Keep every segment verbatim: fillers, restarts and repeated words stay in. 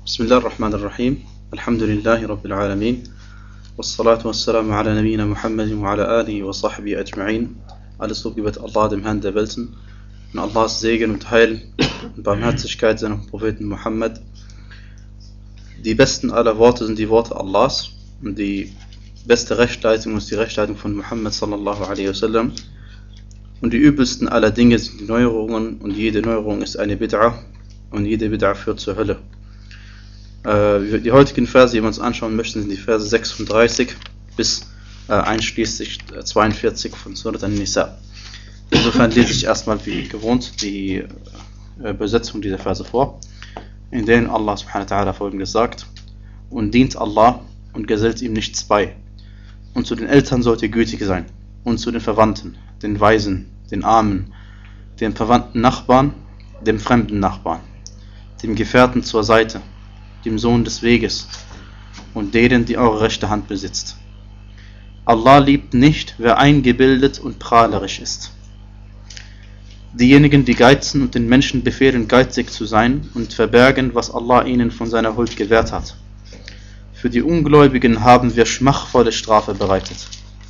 بسم الله الرحمن الرحيم الحمد لله رب العالمين والصلاة والسلام على نبينا Muhammad وعلى آله وصحبه أجمعين. Alles Lob gebet Allah, dem Herrn der Welten, und Allahs Segen und Heil und Barmherzigkeit seinem Propheten Muhammad. Die besten aller Worte sind die Worte Allahs und die beste Rechtleitung ist die Rechtleitung von Muhammad sallallahu alaihi wasallam. Und die übelsten aller Dinge sind die Neuerungen, und jede Neuerung ist eine Bid'a und jede Bid'a führt zur Hölle. Äh, die heutigen Verse, die wir uns anschauen möchten, sind die Verse sechsunddreißig bis äh, einschließlich zweiundvierzig von Surat An-Nisa. Insofern lese ich erstmal wie gewohnt die äh, Übersetzung dieser Verse vor, in denen Allah subhanahu wa ta'ala folgendes sagt: Und dient Allah und gesellt ihm nichts bei. Und zu den Eltern sollt ihr gütig sein, und zu den Verwandten, den Waisen, den Armen, dem verwandten Nachbarn, dem fremden Nachbarn, dem Gefährten zur Seite, dem Sohn des Weges und denen, die eure rechte Hand besitzt. Allah liebt nicht, wer eingebildet und prahlerisch ist. Diejenigen, die geizen und den Menschen befehlen, geizig zu sein und verbergen, was Allah ihnen von seiner Huld gewährt hat. Für die Ungläubigen haben wir schmachvolle Strafe bereitet.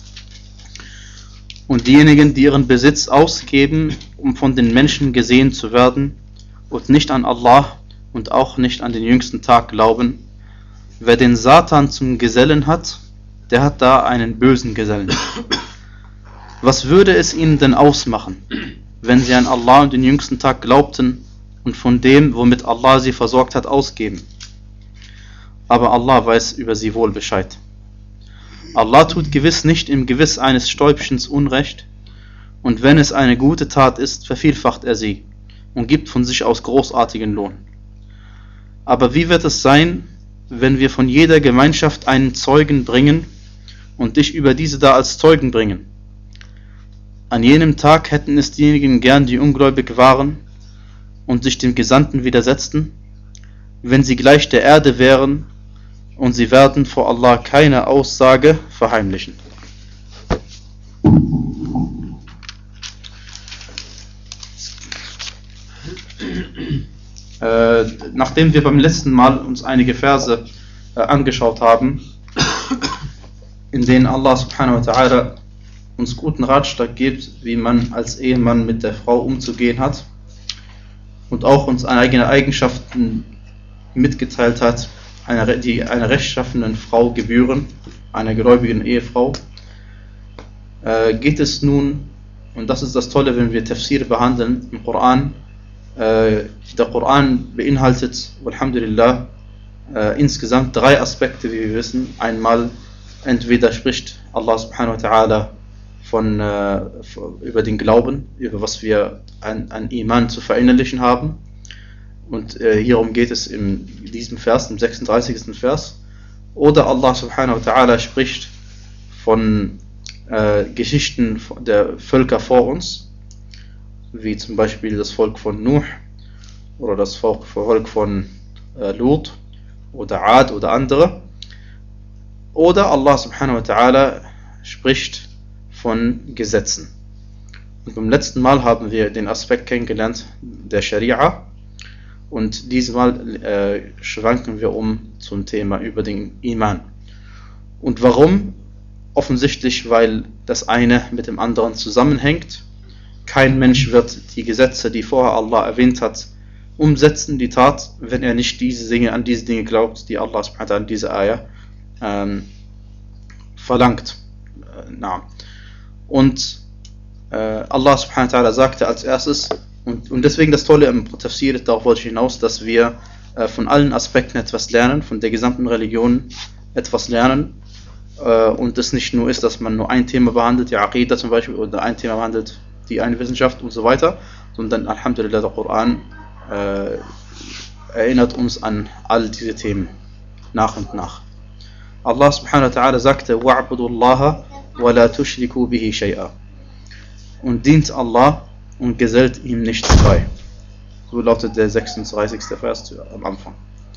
Und diejenigen, die ihren Besitz ausgeben, um von den Menschen gesehen zu werden und nicht an Allah und auch nicht an den jüngsten Tag glauben, wer den Satan zum Gesellen hat, der hat da einen bösen Gesellen. Was würde es ihnen denn ausmachen, wenn sie an Allah und den jüngsten Tag glaubten und von dem, womit Allah sie versorgt hat, ausgeben? Aber Allah weiß über sie wohl Bescheid. Allah tut gewiss nicht im Gewiss eines Stäubchens Unrecht, und wenn es eine gute Tat ist, vervielfacht er sie und gibt von sich aus großartigen Lohn. Aber wie wird es sein, wenn wir von jeder Gemeinschaft einen Zeugen bringen und dich über diese da als Zeugen bringen? An jenem Tag hätten es diejenigen gern, die ungläubig waren und sich dem Gesandten widersetzten, wenn sie gleich der Erde wären, und sie werden vor Allah keine Aussage verheimlichen. Äh, nachdem wir beim letzten Mal uns einige Verse äh, angeschaut haben, in denen Allah subhanahu wa ta'ala uns guten Ratschlag gibt, wie man als Ehemann mit der Frau umzugehen hat, und auch uns eigene Eigenschaften mitgeteilt hat, eine, die einer rechtschaffenen Frau gebühren, einer gläubigen Ehefrau, äh, geht es nun, und das ist das Tolle, wenn wir Tafsir behandeln im Koran. Äh, der Koran beinhaltet, alhamdulillah, äh, insgesamt drei Aspekte, wie wir wissen. Einmal, entweder spricht Allah subhanahu wa ta'ala von, äh, über den Glauben, über was wir an, an Iman zu verinnerlichen haben. Und äh, hierum geht es in diesem Vers, im sechsunddreißigsten Vers. Oder Allah subhanahu wa ta'ala spricht von äh, Geschichten der Völker vor uns, wie zum Beispiel das Volk von Nuh oder das Volk von äh, Lut oder Ad oder andere. Oder Allah subhanahu wa ta'ala spricht von Gesetzen. Und beim letzten Mal haben wir den Aspekt kennengelernt der Scharia. Und diesmal äh, schwanken wir um zum Thema über den Iman. Und warum? Offensichtlich, weil das eine mit dem anderen zusammenhängt. Kein Mensch wird die Gesetze, die vorher Allah erwähnt hat, umsetzen, die Tat, wenn er nicht diese Dinge, an diese Dinge glaubt, die Allah subhanahu wa ta'ala in dieser Ayah ähm, verlangt. Äh, na. Und äh, Allah subhanahu wa ta'ala sagte als erstes, Und, und deswegen das Tolle im Tafsir, darauf wollte ich hinaus, dass wir äh, von allen Aspekten etwas lernen, von der gesamten Religion etwas lernen, äh, und es nicht nur ist, dass man nur ein Thema behandelt, die Aqidah zum Beispiel, oder ein Thema behandelt, die eine Wissenschaft und so weiter, sondern alhamdulillah, der Koran äh, erinnert uns an all diese Themen nach und nach. Allah subhanahu wa ta'ala sagte: وَعْبُدُوا اللَّهَ وَلَا تُشْرِكُوا بِهِ شَيْئًا. Und dient Allah und gesellt ihm nichts bei. So lautet der sechsunddreißigste Vers am Anfang.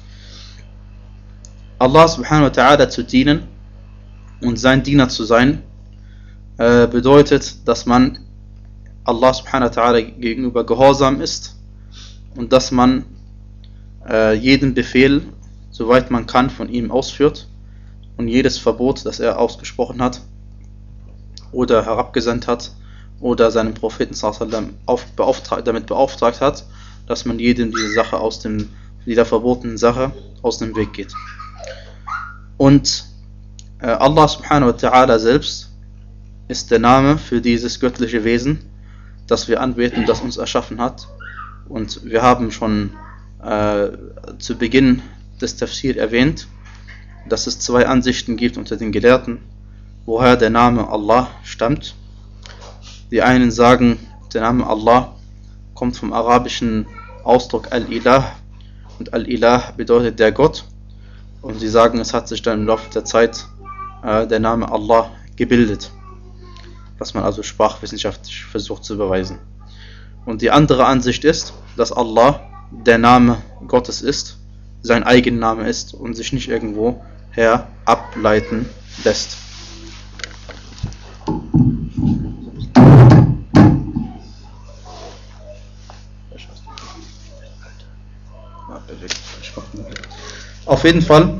Allah subhanahu wa ta'ala zu dienen und sein Diener zu sein, äh, bedeutet, dass man Allah subhanahu wa ta'ala gegenüber gehorsam ist und dass man äh, jeden Befehl soweit man kann, von ihm ausführt und jedes Verbot, das er ausgesprochen hat oder herabgesandt hat oder seinen Propheten sallallahu alaihi wasallam auf, beauftragt, damit beauftragt hat, dass man jedem diese Sache aus dem, dieser verbotenen Sache aus dem Weg geht. Und äh, Allah subhanahu wa ta'ala selbst ist der Name für dieses göttliche Wesen, das wir anbeten, das uns erschaffen hat. Und wir haben schon äh, zu Beginn des Tafsir erwähnt, dass es zwei Ansichten gibt unter den Gelehrten, woher der Name Allah stammt. Die einen sagen, der Name Allah kommt vom arabischen Ausdruck Al-Ilah, und Al-Ilah bedeutet der Gott, und sie sagen, es hat sich dann im Laufe der Zeit äh, der Name Allah gebildet, was man also sprachwissenschaftlich versucht zu beweisen. Und die andere Ansicht ist, dass Allah der Name Gottes ist, sein Eigenname ist und sich nicht irgendwo her ableiten lässt. Auf jeden Fall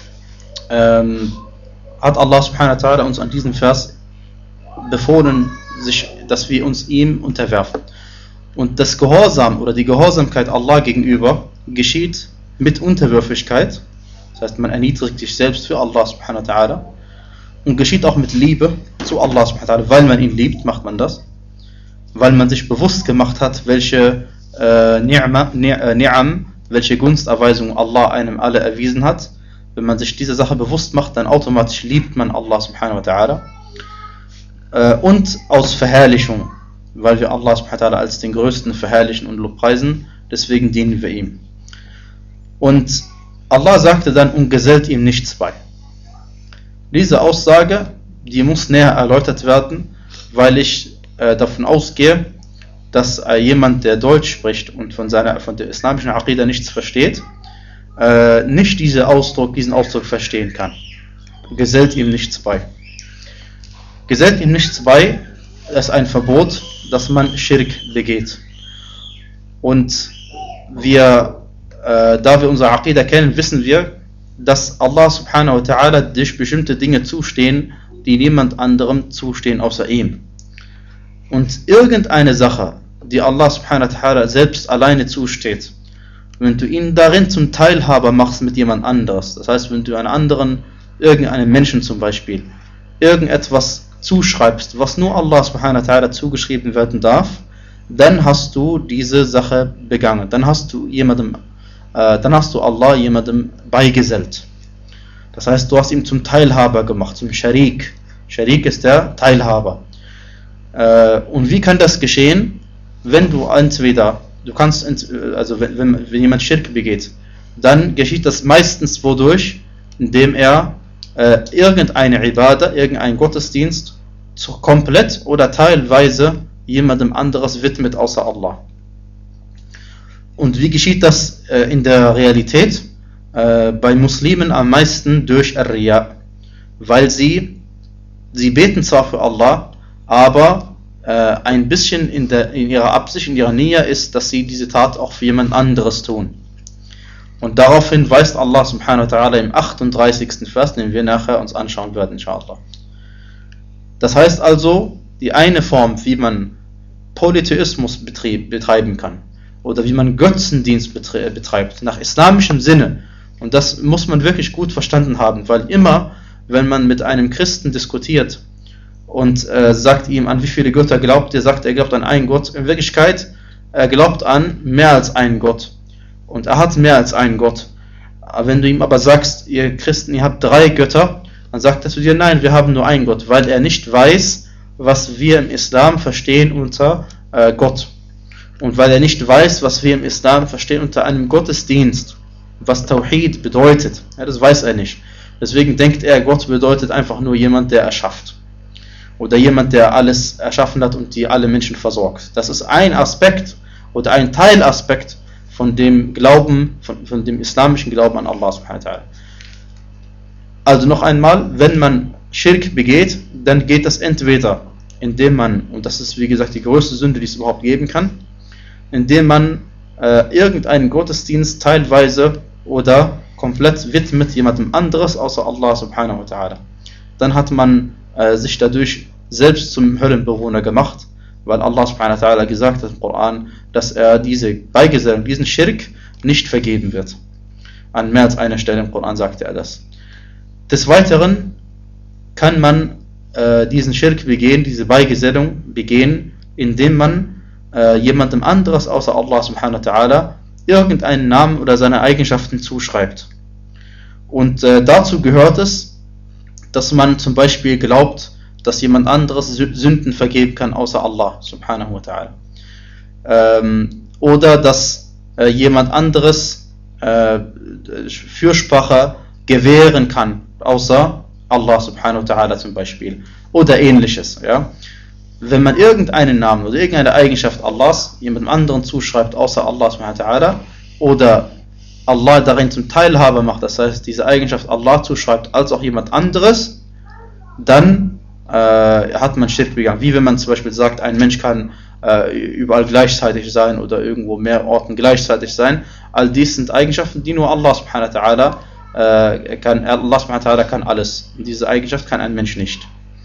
ähm, hat Allah subhanahu wa ta'ala uns an diesem Vers befohlen, sich, dass wir uns ihm unterwerfen. Und das Gehorsam oder die Gehorsamkeit Allah gegenüber geschieht mit Unterwürfigkeit. Das heißt, man erniedrigt sich selbst für Allah subhanahu wa ta'ala. Und geschieht auch mit Liebe zu Allah subhanahu wa ta'ala. Weil man ihn liebt, macht man das. Weil man sich bewusst gemacht hat, welche äh, Ni'ma, Ni'am, welche Gunsterweisung Allah einem alle erwiesen hat. Wenn man sich diese Sache bewusst macht, dann automatisch liebt man Allah subhanahu wa ta'ala. Äh, und aus Verherrlichung, weil wir Allah subhanahu wa ta'ala als den Größten verherrlichen und lobpreisen, deswegen dienen wir ihm. Und Allah sagte dann, und gesellt ihm nichts bei. Diese Aussage, die muss näher erläutert werden, weil ich äh, davon ausgehe, dass äh, jemand, der Deutsch spricht und von, seiner, von der islamischen Aqida nichts versteht, äh, nicht diese Ausdruck, diesen Ausdruck verstehen kann. Gesellt ihm nichts bei. Gesellt ihm nichts bei, das ist ein Verbot, dass man Schirk begeht. Und wir, äh, da wir unsere Aqida kennen, wissen wir, dass Allah subhanahu wa ta'ala durch bestimmte Dinge zustehen, die niemand anderem zustehen außer ihm. Und irgendeine Sache, die Allah subhanahu wa ta'ala selbst alleine zusteht, wenn du ihn darin zum Teilhaber machst mit jemand anderes, das heißt, wenn du einen anderen, irgendeinen Menschen zum Beispiel, irgendetwas zuschreibst, was nur Allah subhanahu wa ta'ala zugeschrieben werden darf, dann hast du diese Sache begangen. Dann hast du jemandem, äh, dann hast du Allah jemandem beigesellt. Das heißt, du hast ihn zum Teilhaber gemacht, zum Sharik. Sharik ist der Teilhaber. Äh, und wie kann das geschehen? Wenn du entweder, du kannst, also wenn, wenn, wenn jemand Schirk begeht, dann geschieht das meistens wodurch, indem er äh, irgendeine Ibadah, irgendein Gottesdienst zu, komplett oder teilweise jemandem anderes widmet außer Allah. Und wie geschieht das äh, in der Realität? Äh, bei Muslimen am meisten durch Ar-Riya, weil sie, sie beten zwar für Allah, aber äh, ein bisschen in, der, in ihrer Absicht, in ihrer Niyya ist, dass sie diese Tat auch für jemand anderes tun. Und daraufhin weist Allah subhanahu wa ta'ala im achtunddreißigsten Vers, den wir nachher uns anschauen werden, inshallah. Das heißt also, die eine Form, wie man Polytheismus betrieb, betreiben kann, oder wie man Götzendienst betreibt, nach islamischem Sinne, und das muss man wirklich gut verstanden haben, weil immer, wenn man mit einem Christen diskutiert und äh, sagt ihm, an wie viele Götter glaubt er, sagt er, glaubt an einen Gott, in Wirklichkeit, er glaubt an mehr als einen Gott. Und er hat mehr als einen Gott. Wenn du ihm aber sagst, ihr Christen, ihr habt drei Götter, dann sagt er zu dir, nein, wir haben nur einen Gott, weil er nicht weiß, was wir im Islam verstehen unter äh, Gott. Und weil er nicht weiß, was wir im Islam verstehen unter einem Gottesdienst, was Tawhid bedeutet. Ja, das weiß er nicht. Deswegen denkt er, Gott bedeutet einfach nur jemand, der erschafft. Oder jemand, der alles erschaffen hat und die alle Menschen versorgt. Das ist ein Aspekt oder ein Teilaspekt von dem Glauben, von, von dem islamischen Glauben an Allah subhanahu wa ta'ala. Also noch einmal, wenn man Schirk begeht, dann geht das entweder, indem man, und das ist wie gesagt die größte Sünde, die es überhaupt geben kann, indem man äh, irgendeinen Gottesdienst teilweise oder komplett widmet jemandem anderes außer Allah subhanahu wa ta'ala. Dann hat man äh, sich dadurch selbst zum Höllenbewohner gemacht, weil Allah subhanahu wa ta'ala gesagt hat im Koran, dass er diese Beigesellung, diesen Schirk nicht vergeben wird. An mehr als einer Stelle im Koran sagte er das. Des Weiteren kann man äh, diesen Schirk begehen, diese Beigesellung begehen, indem man äh, jemandem anderes außer Allah subhanahu wa ta'ala irgendeinen Namen oder seine Eigenschaften zuschreibt. Und äh, dazu gehört es, dass man zum Beispiel glaubt, dass jemand anderes Sünden vergeben kann außer Allah subhanahu wa ta'ala. Ähm, oder dass äh, jemand anderes äh, Fürsprache gewähren kann außer Allah subhanahu wa ta'ala zum Beispiel. Oder ähnliches. Ja? Wenn man irgendeinen Namen oder irgendeine Eigenschaft Allahs jemandem anderen zuschreibt außer Allah subhanahu wa ta'ala oder Allah darin zum Teilhaber macht, das heißt diese Eigenschaft Allah zuschreibt als auch jemand anderes, dann äh, hat man Schirk begangen. Wie wenn man zum Beispiel sagt, ein Mensch kann äh, überall gleichzeitig sein oder irgendwo mehr Orten gleichzeitig sein. All dies sind Eigenschaften, die nur Allah subhanahu wa ta'ala äh, kann. Allah subhanahu wa ta'ala kann alles. Und diese Eigenschaft kann ein Mensch nicht.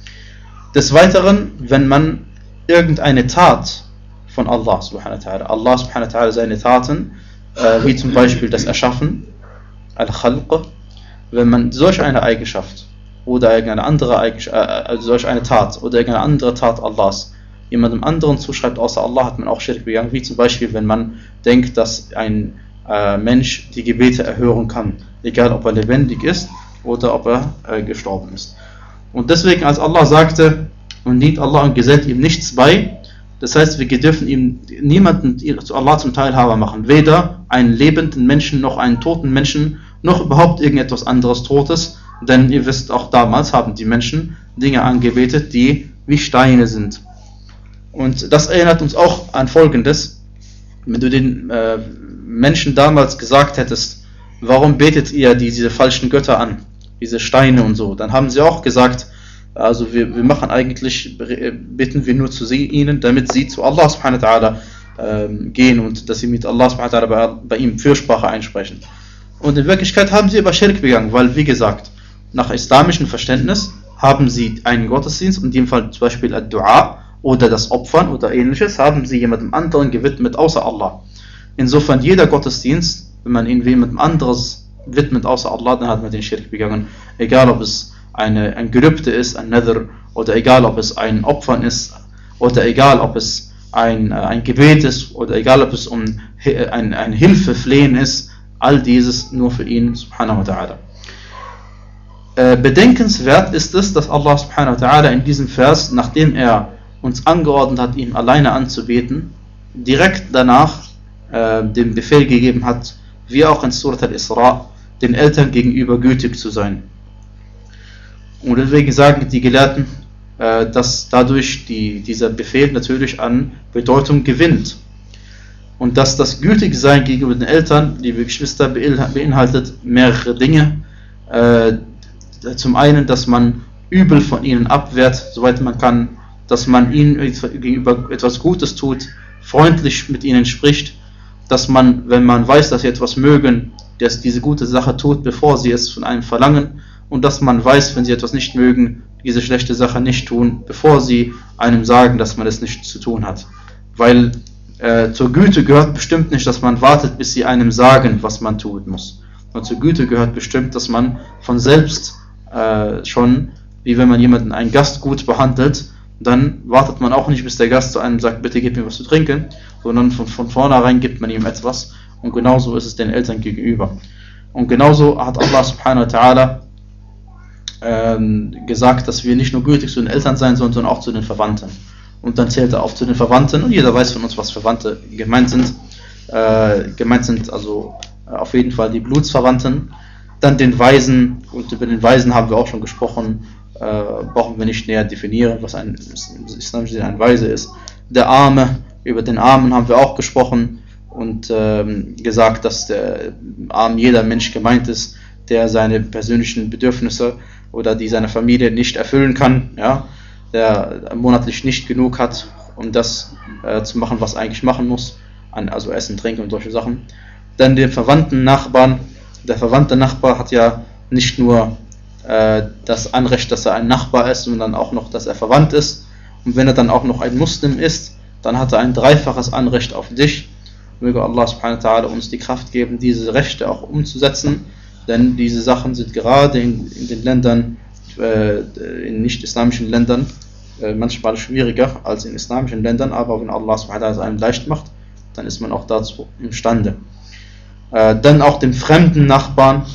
Des Weiteren, wenn man irgendeine Tat von Allah subhanahu wa ta'ala, Allah subhanahu wa ta'ala seine Taten, äh, wie zum Beispiel das Erschaffen, Al-Khalq, wenn man solch eine Eigenschaft oder irgendeine andere Eigenschaft, äh, also solch eine Tat oder irgendeine andere Tat Allahs jemandem anderen zuschreibt außer Allah, hat man auch Schirk begangen, wie zum Beispiel, wenn man denkt, dass ein äh, Mensch die Gebete erhören kann, egal ob er lebendig ist oder ob er äh, gestorben ist. Und deswegen, als Allah sagte, und dient Allah und gesellt ihm nichts bei, das heißt, wir dürfen ihm niemanden zu Allah zum Teilhaber machen, weder einen lebenden Menschen noch einen toten Menschen, noch überhaupt irgendetwas anderes Totes, denn ihr wisst, auch damals haben die Menschen Dinge angebetet, die wie Steine sind. Und das erinnert uns auch an Folgendes: Wenn du den äh, Menschen damals gesagt hättest, warum betet ihr die, diese falschen Götter an, diese Steine und so, dann haben sie auch gesagt, also wir, wir machen eigentlich, bitten wir nur zu sie, ihnen, damit sie zu Allah subhanahu wa ta'ala ähm, gehen und dass sie mit Allah subhanahu wa ta'ala bei, bei ihm Fürsprache einsprechen. Und in Wirklichkeit haben sie aber Schirk begangen, weil, wie gesagt, nach islamischem Verständnis haben sie einen Gottesdienst, in dem Fall zum Beispiel Ad-Du'a oder das Opfern oder ähnliches, haben sie jemandem anderen gewidmet außer Allah. Insofern jeder Gottesdienst, wenn man ihn jemandem anderes widmet außer Allah, dann hat man den Schirk begangen, egal ob es eine, ein Gelübde ist, ein Nadhr, oder egal ob es ein Opfern ist, oder egal ob es ein, ein Gebet ist, oder egal ob es um ein, ein Hilfeflehen ist, all dieses nur für ihn subhanahu wa ta'ala. Äh, bedenkenswert ist es, dass Allah subhanahu wa ta'ala in diesem Vers, nachdem er uns angeordnet hat, ihn alleine anzubeten, direkt danach äh, den Befehl gegeben hat, wie auch in Surat al-Isra, den Eltern gegenüber gütig zu sein. Und deswegen sagen die Gelehrten, äh, dass dadurch die, dieser Befehl natürlich an Bedeutung gewinnt. Und dass das Gütigsein gegenüber den Eltern, liebe Geschwister, beinhaltet mehrere Dinge. Äh, zum einen, dass man Übel von ihnen abwehrt, soweit man kann, dass man ihnen gegenüber etwas Gutes tut, freundlich mit ihnen spricht, dass man, wenn man weiß, dass sie etwas mögen, dass diese gute Sache tut, bevor sie es von einem verlangen, und dass man weiß, wenn sie etwas nicht mögen, diese schlechte Sache nicht tun, bevor sie einem sagen, dass man es nicht zu tun hat. Weil äh, zur Güte gehört bestimmt nicht, dass man wartet, bis sie einem sagen, was man tun muss. Und zur Güte gehört bestimmt, dass man von selbst äh, schon, wie wenn man jemanden, einen Gast gut behandelt, dann wartet man auch nicht, bis der Gast zu einem sagt, bitte gib mir was zu trinken, sondern von, von vornherein gibt man ihm etwas. Und genauso ist es den Eltern gegenüber. Und genauso hat Allah subhanahu wa ta'ala ähm, gesagt, dass wir nicht nur gütig zu den Eltern sein sollen, sondern auch zu den Verwandten. Und dann zählt er auf zu den Verwandten, und jeder weiß von uns, was Verwandte gemeint sind. Äh, gemeint sind also äh, auf jeden Fall die Blutsverwandten. Dann den Weisen, und über den Weisen haben wir auch schon gesprochen, äh, brauchen wir nicht näher definieren, was ein im islamischen Sinne ein Weise ist. Der Arme, über den Armen haben wir auch gesprochen und ähm, gesagt, dass der Arm jeder Mensch gemeint ist, der seine persönlichen Bedürfnisse oder die seine Familie nicht erfüllen kann, ja, der monatlich nicht genug hat, um das äh, zu machen, was er eigentlich machen muss, also Essen, Trinken und solche Sachen. Dann den Verwandten, Nachbarn, der verwandte Nachbar hat ja nicht nur äh, das Anrecht, dass er ein Nachbar ist, sondern auch noch, dass er verwandt ist. Und wenn er dann auch noch ein Muslim ist, dann hat er ein dreifaches Anrecht auf dich. Möge Allah subhanahu wa ta'ala uns die Kraft geben, diese Rechte auch umzusetzen, denn diese Sachen sind gerade in, in den Ländern, äh, in nicht-islamischen Ländern, äh, manchmal schwieriger als in islamischen Ländern, aber wenn Allah subhanahu wa ta'ala es einem leicht macht, dann ist man auch dazu imstande. Äh, dann auch dem fremden Nachbarn,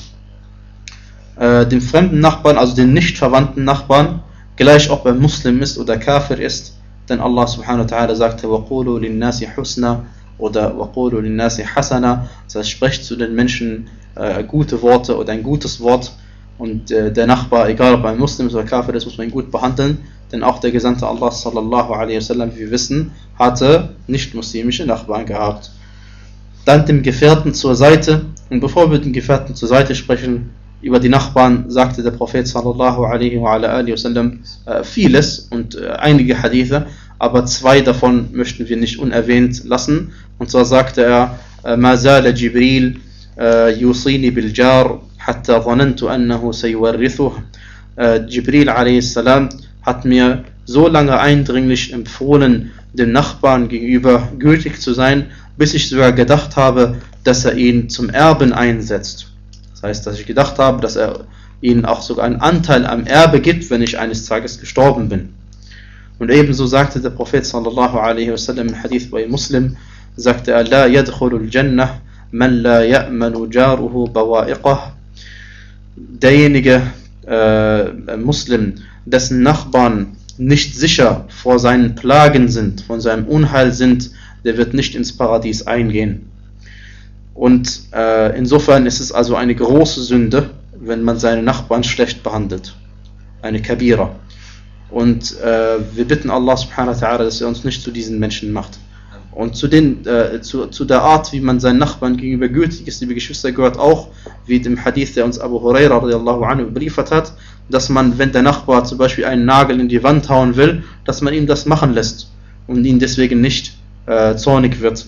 äh, dem fremden Nachbarn, also den nicht verwandten Nachbarn, gleich ob er Muslim ist oder Kafir ist, denn Allah subhanahu wa ta'ala sagte, وَقُولُوا لِلنَّاسِ حُسْنًا oder وَقُولُوا لِلنَّاسِ حَسَنًا, das heißt, sprecht zu den Menschen äh, gute Worte oder ein gutes Wort, und äh, der Nachbar, egal ob er ein Muslim ist oder Kafir ist, muss man ihn gut behandeln, denn auch der Gesandte Allah sallallahu alaihi wasallam, wie wir wissen, hatte nicht-muslimische Nachbarn gehabt. Dann dem Gefährten zur Seite, und bevor wir den Gefährten zur Seite sprechen, über die Nachbarn sagte der Prophet sallallahu alaihi wasallam äh, vieles und äh, einige Hadithe, aber zwei davon möchten wir nicht unerwähnt lassen. Und zwar sagte er, ما زال جبريل يوصيني بالجار حتى ظننت أنه سيورثه. Jibril a.s. hat mir so lange eindringlich empfohlen, dem Nachbarn gegenüber gütig zu sein, bis ich sogar gedacht habe, dass er ihn zum Erben einsetzt. Das heißt, dass ich gedacht habe, dass er ihnen auch sogar einen Anteil am Erbe gibt, wenn ich eines Tages gestorben bin. Und ebenso sagte der Prophet sallallahu alaihi wasallam im Hadith bei Muslim, sagte er, La yadkhulul Jannah man la ya'manu jaruhu bawa'iqah. Derjenige äh, Muslim, dessen Nachbarn nicht sicher vor seinen Plagen sind, von seinem Unheil sind, der wird nicht ins Paradies eingehen. Und äh, insofern ist es also eine große Sünde, wenn man seine Nachbarn schlecht behandelt. Eine Kabira. Und äh, wir bitten Allah subhanahu wa ta'ala, dass er uns nicht zu diesen Menschen macht. Und zu, den, äh, zu, zu der Art, wie man seinen Nachbarn gegenüber gütig ist, liebe Geschwister, gehört auch, wie dem Hadith, der uns Abu Huraira radiallahu anhu überliefert hat, dass man, wenn der Nachbar zum Beispiel einen Nagel in die Wand hauen will, dass man ihm das machen lässt und ihn deswegen nicht äh, zornig wird.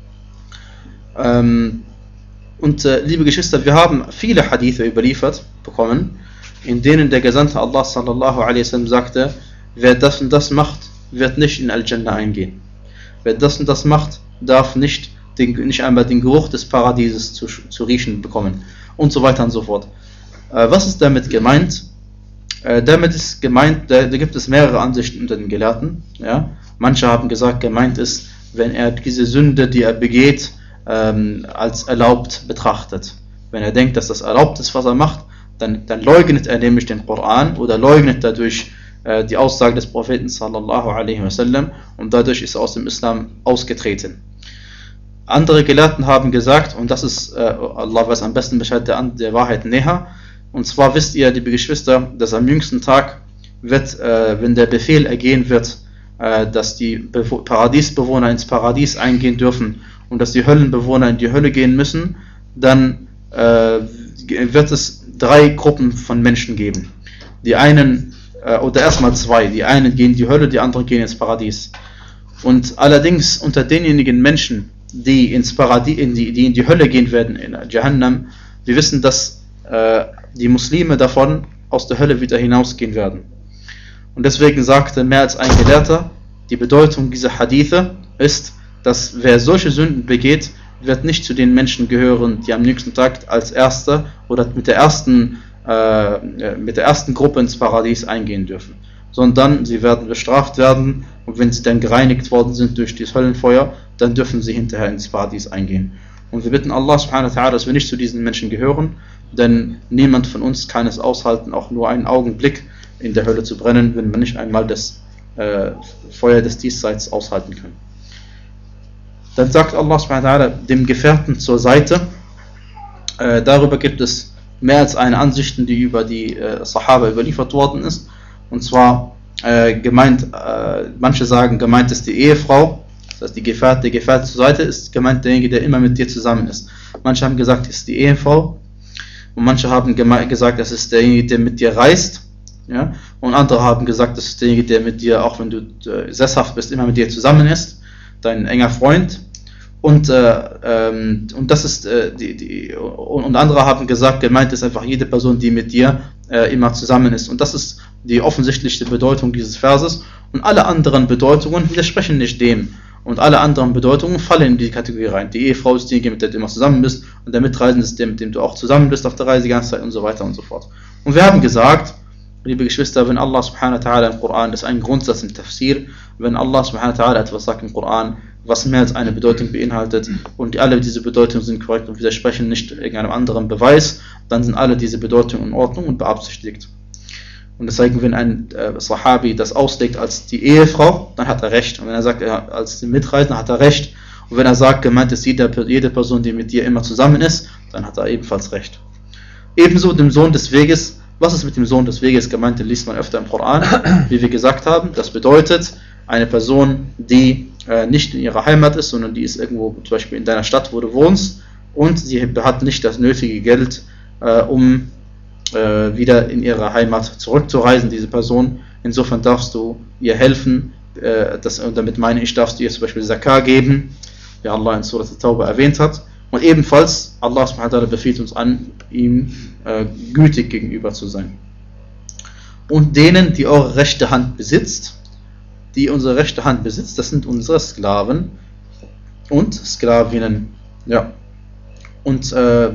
Ähm, und äh, liebe Geschwister, wir haben viele Hadithe überliefert bekommen, in denen der Gesandte Allah sallallahu alaihi wasallam sagte, wer das und das macht, wird nicht in Al-Jannah eingehen. Wer das und das macht, darf nicht, den, nicht einmal den Geruch des Paradieses zu, zu riechen bekommen und so weiter und so fort. Äh, was ist damit gemeint? Äh, damit ist gemeint, da, da gibt es mehrere Ansichten unter den Gelehrten. Ja? Manche haben gesagt, gemeint ist, wenn er diese Sünde, die er begeht, ähm, als erlaubt betrachtet. Wenn er denkt, dass das erlaubt ist, was er macht, Dann, dann leugnet er nämlich den Koran oder leugnet dadurch äh, die Aussage des Propheten sallallahu alaihi wasallam und dadurch ist er aus dem Islam ausgetreten. Andere Gelehrten haben gesagt, und das ist, äh, Allah weiß am besten Bescheid der, der Wahrheit näher, und zwar wisst ihr, liebe Geschwister, dass am jüngsten Tag wird, äh, wenn der Befehl ergehen wird, äh, dass die Bewo- Paradiesbewohner ins Paradies eingehen dürfen und dass die Höllenbewohner in die Hölle gehen müssen, dann äh, wird es drei Gruppen von Menschen geben. Die einen, äh, oder erstmal zwei, die einen gehen in die Hölle, die anderen gehen ins Paradies. Und allerdings unter denjenigen Menschen, die ins Paradies, in die, die in die Hölle gehen werden, in Jahannam, wir wissen, dass äh, die Muslime davon aus der Hölle wieder hinausgehen werden. Und deswegen sagte mehr als ein Gelehrter, die Bedeutung dieser Hadithe ist, dass wer solche Sünden begeht, wird nicht zu den Menschen gehören, die am nächsten Tag als Erster oder mit der ersten, äh, mit der ersten Gruppe ins Paradies eingehen dürfen, sondern sie werden bestraft werden und wenn sie dann gereinigt worden sind durch das Höllenfeuer, dann dürfen sie hinterher ins Paradies eingehen. Und wir bitten Allah subhanahu wa ta'ala, dass wir nicht zu diesen Menschen gehören, denn niemand von uns kann es aushalten, auch nur einen Augenblick in der Hölle zu brennen, wenn wir nicht einmal das äh, Feuer des Diesseits aushalten können. Dann sagt Allah subhanahu wa ta'ala dem Gefährten zur Seite, äh, darüber gibt es mehr als eine Ansichten, die über die äh, Sahaba überliefert worden ist. Und zwar äh, gemeint, äh, manche sagen, gemeint ist die Ehefrau, das heißt die Gefährte, der Gefährte zur Seite ist gemeint derjenige, der immer mit dir zusammen ist. Manche haben gesagt, es ist die Ehefrau und manche haben gesagt, es ist derjenige, der mit dir reist. Ja? Und andere haben gesagt, es ist derjenige, der mit dir, auch wenn du äh, sesshaft bist, immer mit dir zusammen ist, dein enger Freund. Und, äh, ähm, und das ist äh, die, die und, und andere haben gesagt, gemeint ist einfach jede Person, die mit dir äh, immer zusammen ist. Und das ist die offensichtlichste Bedeutung dieses Verses. Und alle anderen Bedeutungen widersprechen nicht dem. Und alle anderen Bedeutungen fallen in die Kategorie rein. Die Ehefrau ist diejenige, mit der du immer zusammen bist, und der Mitreisende ist der, mit dem du auch zusammen bist auf der Reise die ganze Zeit und so weiter und so fort. Und wir haben gesagt, liebe Geschwister, wenn Allah subhanahu wa ta'ala im Koran, das ist ein Grundsatz im Tafsir, wenn Allah subhanahu wa ta'ala etwas sagt im Koran, was mehr als eine Bedeutung beinhaltet und alle diese Bedeutungen sind korrekt und widersprechen nicht irgendeinem anderen Beweis, dann sind alle diese Bedeutungen in Ordnung und beabsichtigt. Und deswegen, wenn ein äh, Sahabi das auslegt als die Ehefrau, dann hat er recht. Und wenn er sagt, er als Mitreisender, hat er recht. Und wenn er sagt, gemeint ist jede, jede Person, die mit dir immer zusammen ist, dann hat er ebenfalls recht. Ebenso dem Sohn des Weges. Was ist mit dem Sohn des Weges gemeint? Den liest man öfter im Koran, wie wir gesagt haben. Das bedeutet, eine Person, die äh, nicht in ihrer Heimat ist, sondern die ist irgendwo, zum Beispiel in deiner Stadt, wo du wohnst, und sie hat nicht das nötige Geld, äh, um äh, wieder in ihre Heimat zurückzureisen, diese Person. Insofern darfst du ihr helfen. Äh, das, und damit meine ich, darfst du ihr zum Beispiel Zakah geben, wie Allah in Surat At-Tauba erwähnt hat. Und ebenfalls, Allah subhanahu wa ta'ala befiehlt uns an, ihm äh, gütig gegenüber zu sein. Und denen, die eure rechte Hand besitzt, die unsere rechte Hand besitzt, das sind unsere Sklaven und Sklavinnen. Ja. Und äh,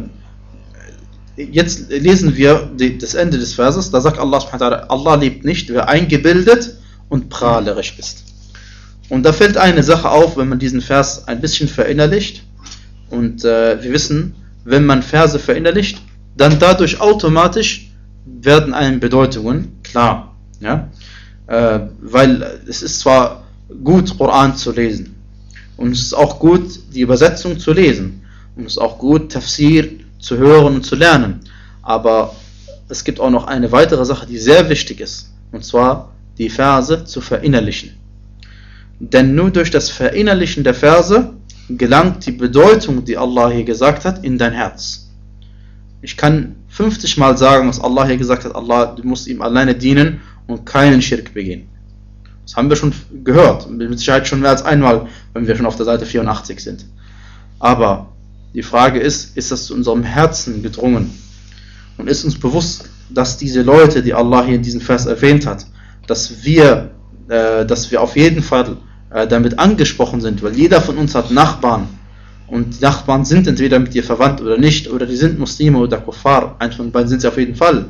jetzt lesen wir die, das Ende des Verses, da sagt Allah subhanahu wa ta'ala, Allah liebt nicht, wer eingebildet und prahlerisch ist. Und da fällt eine Sache auf, wenn man diesen Vers ein bisschen verinnerlicht. Und äh, wir wissen, wenn man Verse verinnerlicht, dann dadurch automatisch werden einem Bedeutungen klar. Ja? Äh, weil es ist zwar gut, Koran zu lesen, und es ist auch gut, die Übersetzung zu lesen, und es ist auch gut, Tafsir zu hören und zu lernen, aber es gibt auch noch eine weitere Sache, die sehr wichtig ist, und zwar die Verse zu verinnerlichen. Denn nur durch das Verinnerlichen der Verse gelangt die Bedeutung, die Allah hier gesagt hat, in dein Herz. Ich kann fünfzig Mal sagen, was Allah hier gesagt hat, Allah, du musst ihm alleine dienen und keinen Schirk begehen. Das haben wir schon gehört, mit Sicherheit schon mehr als einmal, wenn wir schon auf der Seite vierundachtzig sind. Aber die Frage ist, ist das zu unserem Herzen gedrungen? Und ist uns bewusst, dass diese Leute, die Allah hier in diesem Vers erwähnt hat, dass wir, äh, dass wir auf jeden Fall äh, damit angesprochen sind, weil jeder von uns hat Nachbarn, und die Nachbarn sind entweder mit dir verwandt oder nicht, oder die sind Muslime oder Kuffar, eins von beiden sind sie auf jeden Fall.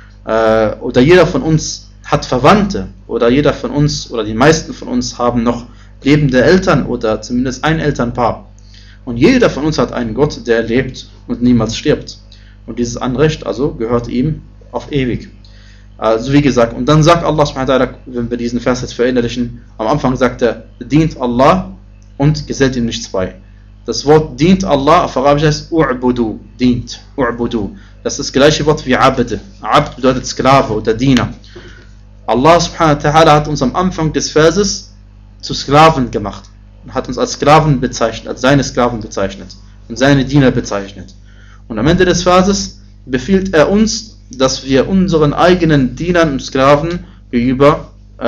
Äh, oder jeder von uns hat Verwandte, oder jeder von uns, oder die meisten von uns haben noch lebende Eltern, oder zumindest ein Elternpaar. Und jeder von uns hat einen Gott, der lebt und niemals stirbt. Und dieses Anrecht also gehört ihm auf ewig. Also wie gesagt, und dann sagt Allah subhanahu wa ta'ala, wenn wir diesen Vers jetzt verinnerlichen, am Anfang sagt er, dient Allah und gesellt ihm nichts bei. Das Wort dient Allah auf Arabisch heißt u'budu, dient, u'budu. Das ist das gleiche Wort wie abd. Abd bedeutet Sklave oder Diener. Allah subhanahu wa ta'ala hat uns am Anfang des Verses zu Sklaven gemacht. Hat uns als Sklaven bezeichnet, als seine Sklaven bezeichnet und seine Diener bezeichnet. Und am Ende des Verses befiehlt er uns, dass wir unseren eigenen Dienern und Sklaven gegenüber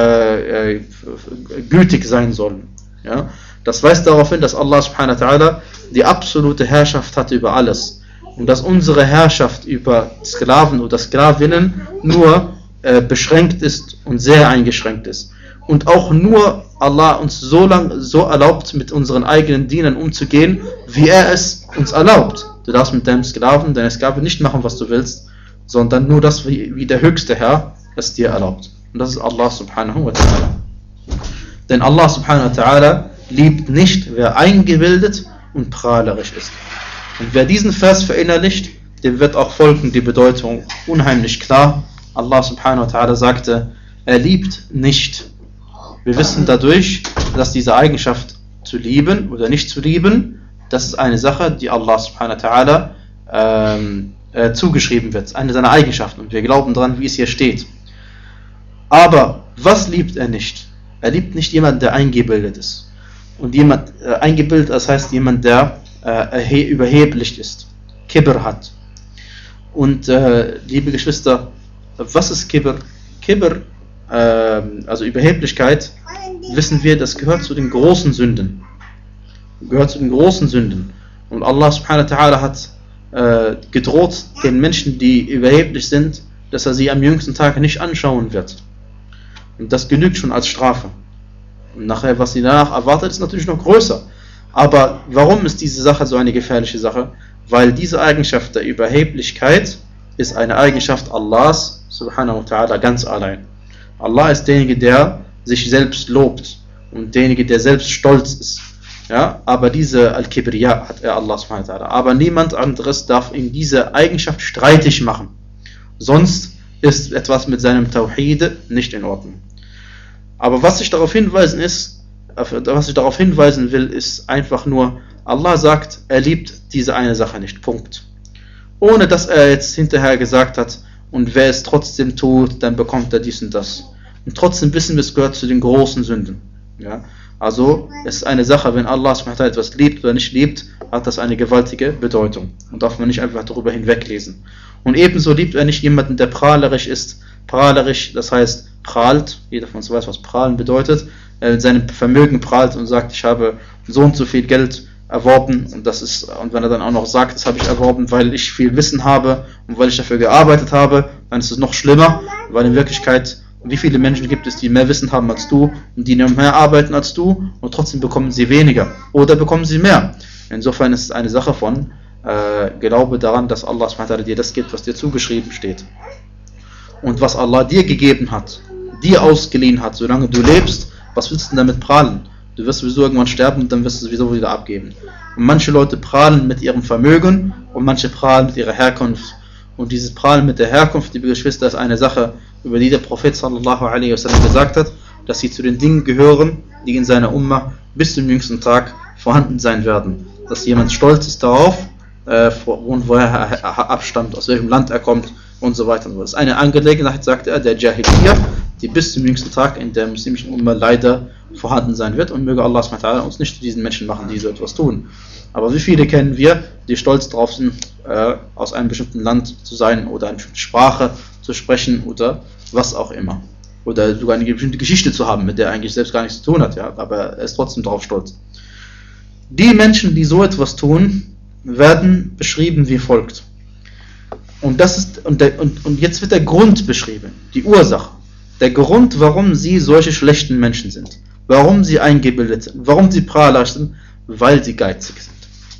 äh, äh, gütig sein sollen. Ja? Das weist darauf hin, dass Allah subhanahu wa ta'ala die absolute Herrschaft hat über alles. Und dass unsere Herrschaft über Sklaven oder Sklavinnen nur äh, beschränkt ist und sehr eingeschränkt ist. Und auch nur Allah uns so lang so erlaubt, mit unseren eigenen Dienern umzugehen, wie er es uns erlaubt. Du darfst mit deinem Sklaven, deiner Sklavin nicht machen, was du willst, sondern nur das, wie, wie der höchste Herr es dir erlaubt. Und das ist Allah subhanahu wa ta'ala. Denn Allah subhanahu wa ta'ala liebt nicht, wer eingebildet und prahlerisch ist. Und wer diesen Vers verinnerlicht, dem wird auch folgen die Bedeutung unheimlich klar. Allah subhanahu wa ta'ala sagte, er liebt nicht. Wir wissen dadurch, dass diese Eigenschaft zu lieben oder nicht zu lieben, das ist eine Sache, die Allah subhanahu wa ta'ala ähm, äh, zugeschrieben wird, eine seiner Eigenschaften, und wir glauben daran, wie es hier steht. Aber was liebt er nicht? Er liebt nicht jemanden, der eingebildet ist. Und jemand äh, eingebildet, das heißt jemand, der äh, überheblich ist, Kibr hat. Und äh, liebe Geschwister, was ist Kibr? Kibr, äh, also Überheblichkeit, wissen wir, das gehört zu den großen Sünden. gehört zu den großen Sünden. Und Allah subhanahu wa ta'ala hat äh, gedroht den Menschen, die überheblich sind, dass er sie am jüngsten Tag nicht anschauen wird. Und das genügt schon als Strafe. Und nachher, was sie danach erwartet, ist natürlich noch größer. Aber warum ist diese Sache so eine gefährliche Sache? Weil diese Eigenschaft der Überheblichkeit ist eine Eigenschaft Allahs subhanahu wa ta'ala ganz allein. Allah ist derjenige, der sich selbst lobt und derjenige, der selbst stolz ist. Ja, aber diese Al-Kibriya hat er Allah subhanahu wa ta'ala. Aber niemand anderes darf ihm diese Eigenschaft streitig machen. Sonst ist etwas mit seinem Tawhid nicht in Ordnung. Aber was ich darauf hinweisen ist, was ich darauf hinweisen will, ist einfach nur, Allah sagt, er liebt diese eine Sache nicht. Punkt. Ohne dass er jetzt hinterher gesagt hat, und wer es trotzdem tut, dann bekommt er dies und das. Und trotzdem wissen wir, es gehört zu den großen Sünden. Ja? Also, es ist eine Sache, wenn Allah etwas liebt oder nicht liebt, hat das eine gewaltige Bedeutung. Und darf man nicht einfach darüber hinweglesen. Und ebenso liebt er nicht jemanden, der prahlerisch ist. Prahlerisch, das heißt, prahlt. Jeder von uns weiß, was prahlen bedeutet. Er mit seinem Vermögen prahlt und sagt, ich habe so und so viel Geld erworben. Und das ist, und wenn er dann auch noch sagt, das habe ich erworben, weil ich viel Wissen habe und weil ich dafür gearbeitet habe, dann ist es noch schlimmer, weil in Wirklichkeit, wie viele Menschen gibt es, die mehr Wissen haben als du und die mehr arbeiten als du und trotzdem bekommen sie weniger oder bekommen sie mehr. Insofern ist es eine Sache von äh, Glaube daran, dass Allah subhanahu wa ta'ala dir das gibt, was dir zugeschrieben steht. Und was Allah dir gegeben hat, dir ausgeliehen hat, solange du lebst, was willst du denn damit prahlen? Du wirst sowieso irgendwann sterben und dann wirst du es sowieso wieder abgeben. Und manche Leute prahlen mit ihrem Vermögen und manche prahlen mit ihrer Herkunft. Und dieses Prahlen mit der Herkunft, liebe Geschwister, ist eine Sache, über die der Prophet sallallahu alaihi wasallam gesagt hat, dass sie zu den Dingen gehören, die in seiner Umma bis zum jüngsten Tag vorhanden sein werden. Dass jemand stolz ist darauf, äh, und woher er abstammt, aus welchem Land er kommt und so weiter. Das ist eine Angelegenheit, sagt er, der Jahiliyyah, die bis zum jüngsten Tag in der muslimischen Umma leider vorhanden sein wird, und möge Allah subhanahu wa ta'ala uns nicht zu diesen Menschen machen, die so etwas tun. Aber wie viele kennen wir, die stolz darauf sind, äh, aus einem bestimmten Land zu sein oder eine bestimmte Sprache zu sprechen oder was auch immer. Oder sogar eine bestimmte Geschichte zu haben, mit der er eigentlich selbst gar nichts zu tun hat, ja, aber er ist trotzdem darauf stolz. Die Menschen, die so etwas tun, werden beschrieben wie folgt. Und, das ist, und, der, und, und jetzt wird der Grund beschrieben, die Ursache. Der Grund, warum sie solche schlechten Menschen sind. Warum sie eingebildet sind. Warum sie prahlerisch sind. Weil sie geizig sind.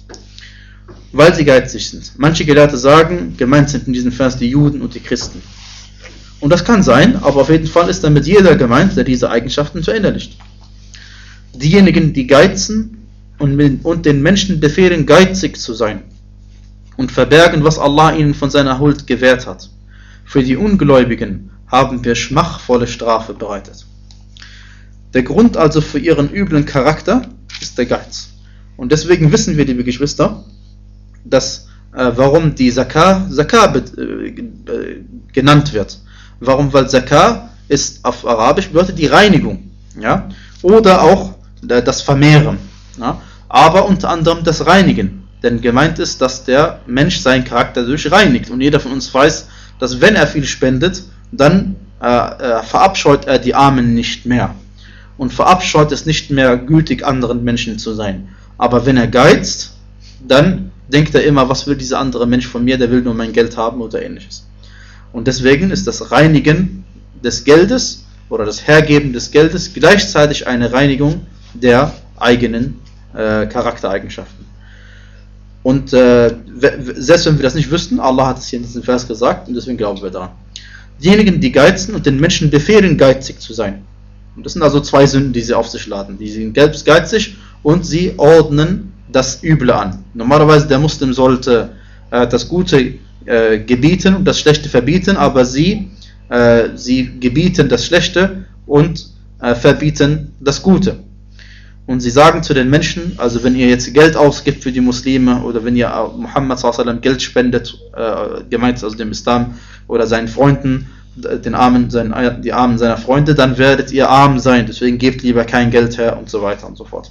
Weil sie geizig sind. Manche Gelehrte sagen, gemeint sind in diesem Vers die Juden und die Christen. Und das kann sein, aber auf jeden Fall ist damit jeder gemeint, der diese Eigenschaften verinnerlicht. Diejenigen, die geizen und, und den Menschen befehlen, geizig zu sein und verbergen, was Allah ihnen von seiner Huld gewährt hat. Für die Ungläubigen haben wir schmachvolle Strafe bereitet. Der Grund also für ihren üblen Charakter ist der Geiz. Und deswegen wissen wir, liebe Geschwister, dass, äh, warum die Zakah Zakah äh, genannt wird. Warum? Weil Zakah ist auf Arabisch bedeutet die Reinigung, ja? Oder auch äh, das Vermehren, ja? Aber unter anderem das Reinigen. Denn gemeint ist, dass der Mensch seinen Charakter dadurch reinigt. Und jeder von uns weiß, dass wenn er viel spendet, dann äh, äh, verabscheut er die Armen nicht mehr. Und verabscheut es nicht mehr, gütig anderen Menschen zu sein. Aber wenn er geizt, dann denkt er immer, was will dieser andere Mensch von mir, der will nur mein Geld haben oder ähnliches. Und deswegen ist das Reinigen des Geldes oder das Hergeben des Geldes gleichzeitig eine Reinigung der eigenen äh, Charaktereigenschaften. Und äh, selbst wenn wir das nicht wüssten, Allah hat es hier in diesem Vers gesagt und deswegen glauben wir daran. Diejenigen, die geizen und den Menschen befehlen, geizig zu sein. Und das sind also zwei Sünden, die sie auf sich laden. Die sind geizig und sie ordnen das Üble an. Normalerweise der Muslim sollte äh, das Gute äh, gebieten und das Schlechte verbieten, aber sie, äh, sie gebieten das Schlechte und äh, verbieten das Gute. Und sie sagen zu den Menschen, also wenn ihr jetzt Geld ausgibt für die Muslime oder wenn ihr Muhammad sallallahu alaihi wasallam Geld spendet, äh, gemeint also dem Islam oder seinen Freunden, den Armen, seinen, die Armen seiner Freunde, dann werdet ihr arm sein, deswegen gebt lieber kein Geld her und so weiter und so fort.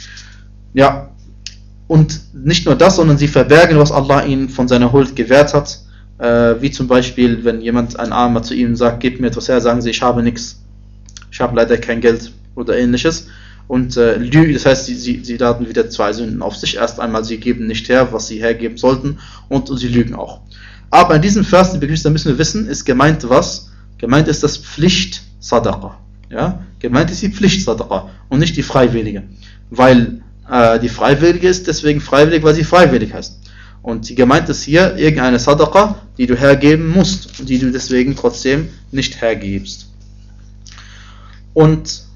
Ja, und nicht nur das, sondern sie verbergen, was Allah ihnen von seiner Huld gewährt hat, äh, wie zum Beispiel, wenn jemand, ein Armer zu ihnen sagt, gib mir etwas her, sagen sie, ich habe nichts, ich habe leider kein Geld oder ähnliches. Und äh, Lüge, das heißt, sie, sie, sie laden wieder zwei Sünden auf sich. Erst einmal, sie geben nicht her, was sie hergeben sollten, und, und sie lügen auch. Aber in diesem Vers, die Begriff, da müssen wir wissen, ist gemeint was? Gemeint ist das Pflicht-Sadaqa. Ja? Gemeint ist die Pflicht-Sadaqa und nicht die freiwillige. Weil äh, die freiwillige ist deswegen freiwillig, weil sie freiwillig heißt. Und die gemeint ist hier irgendeine Sadaqa, die du hergeben musst und die du deswegen trotzdem nicht hergibst. Und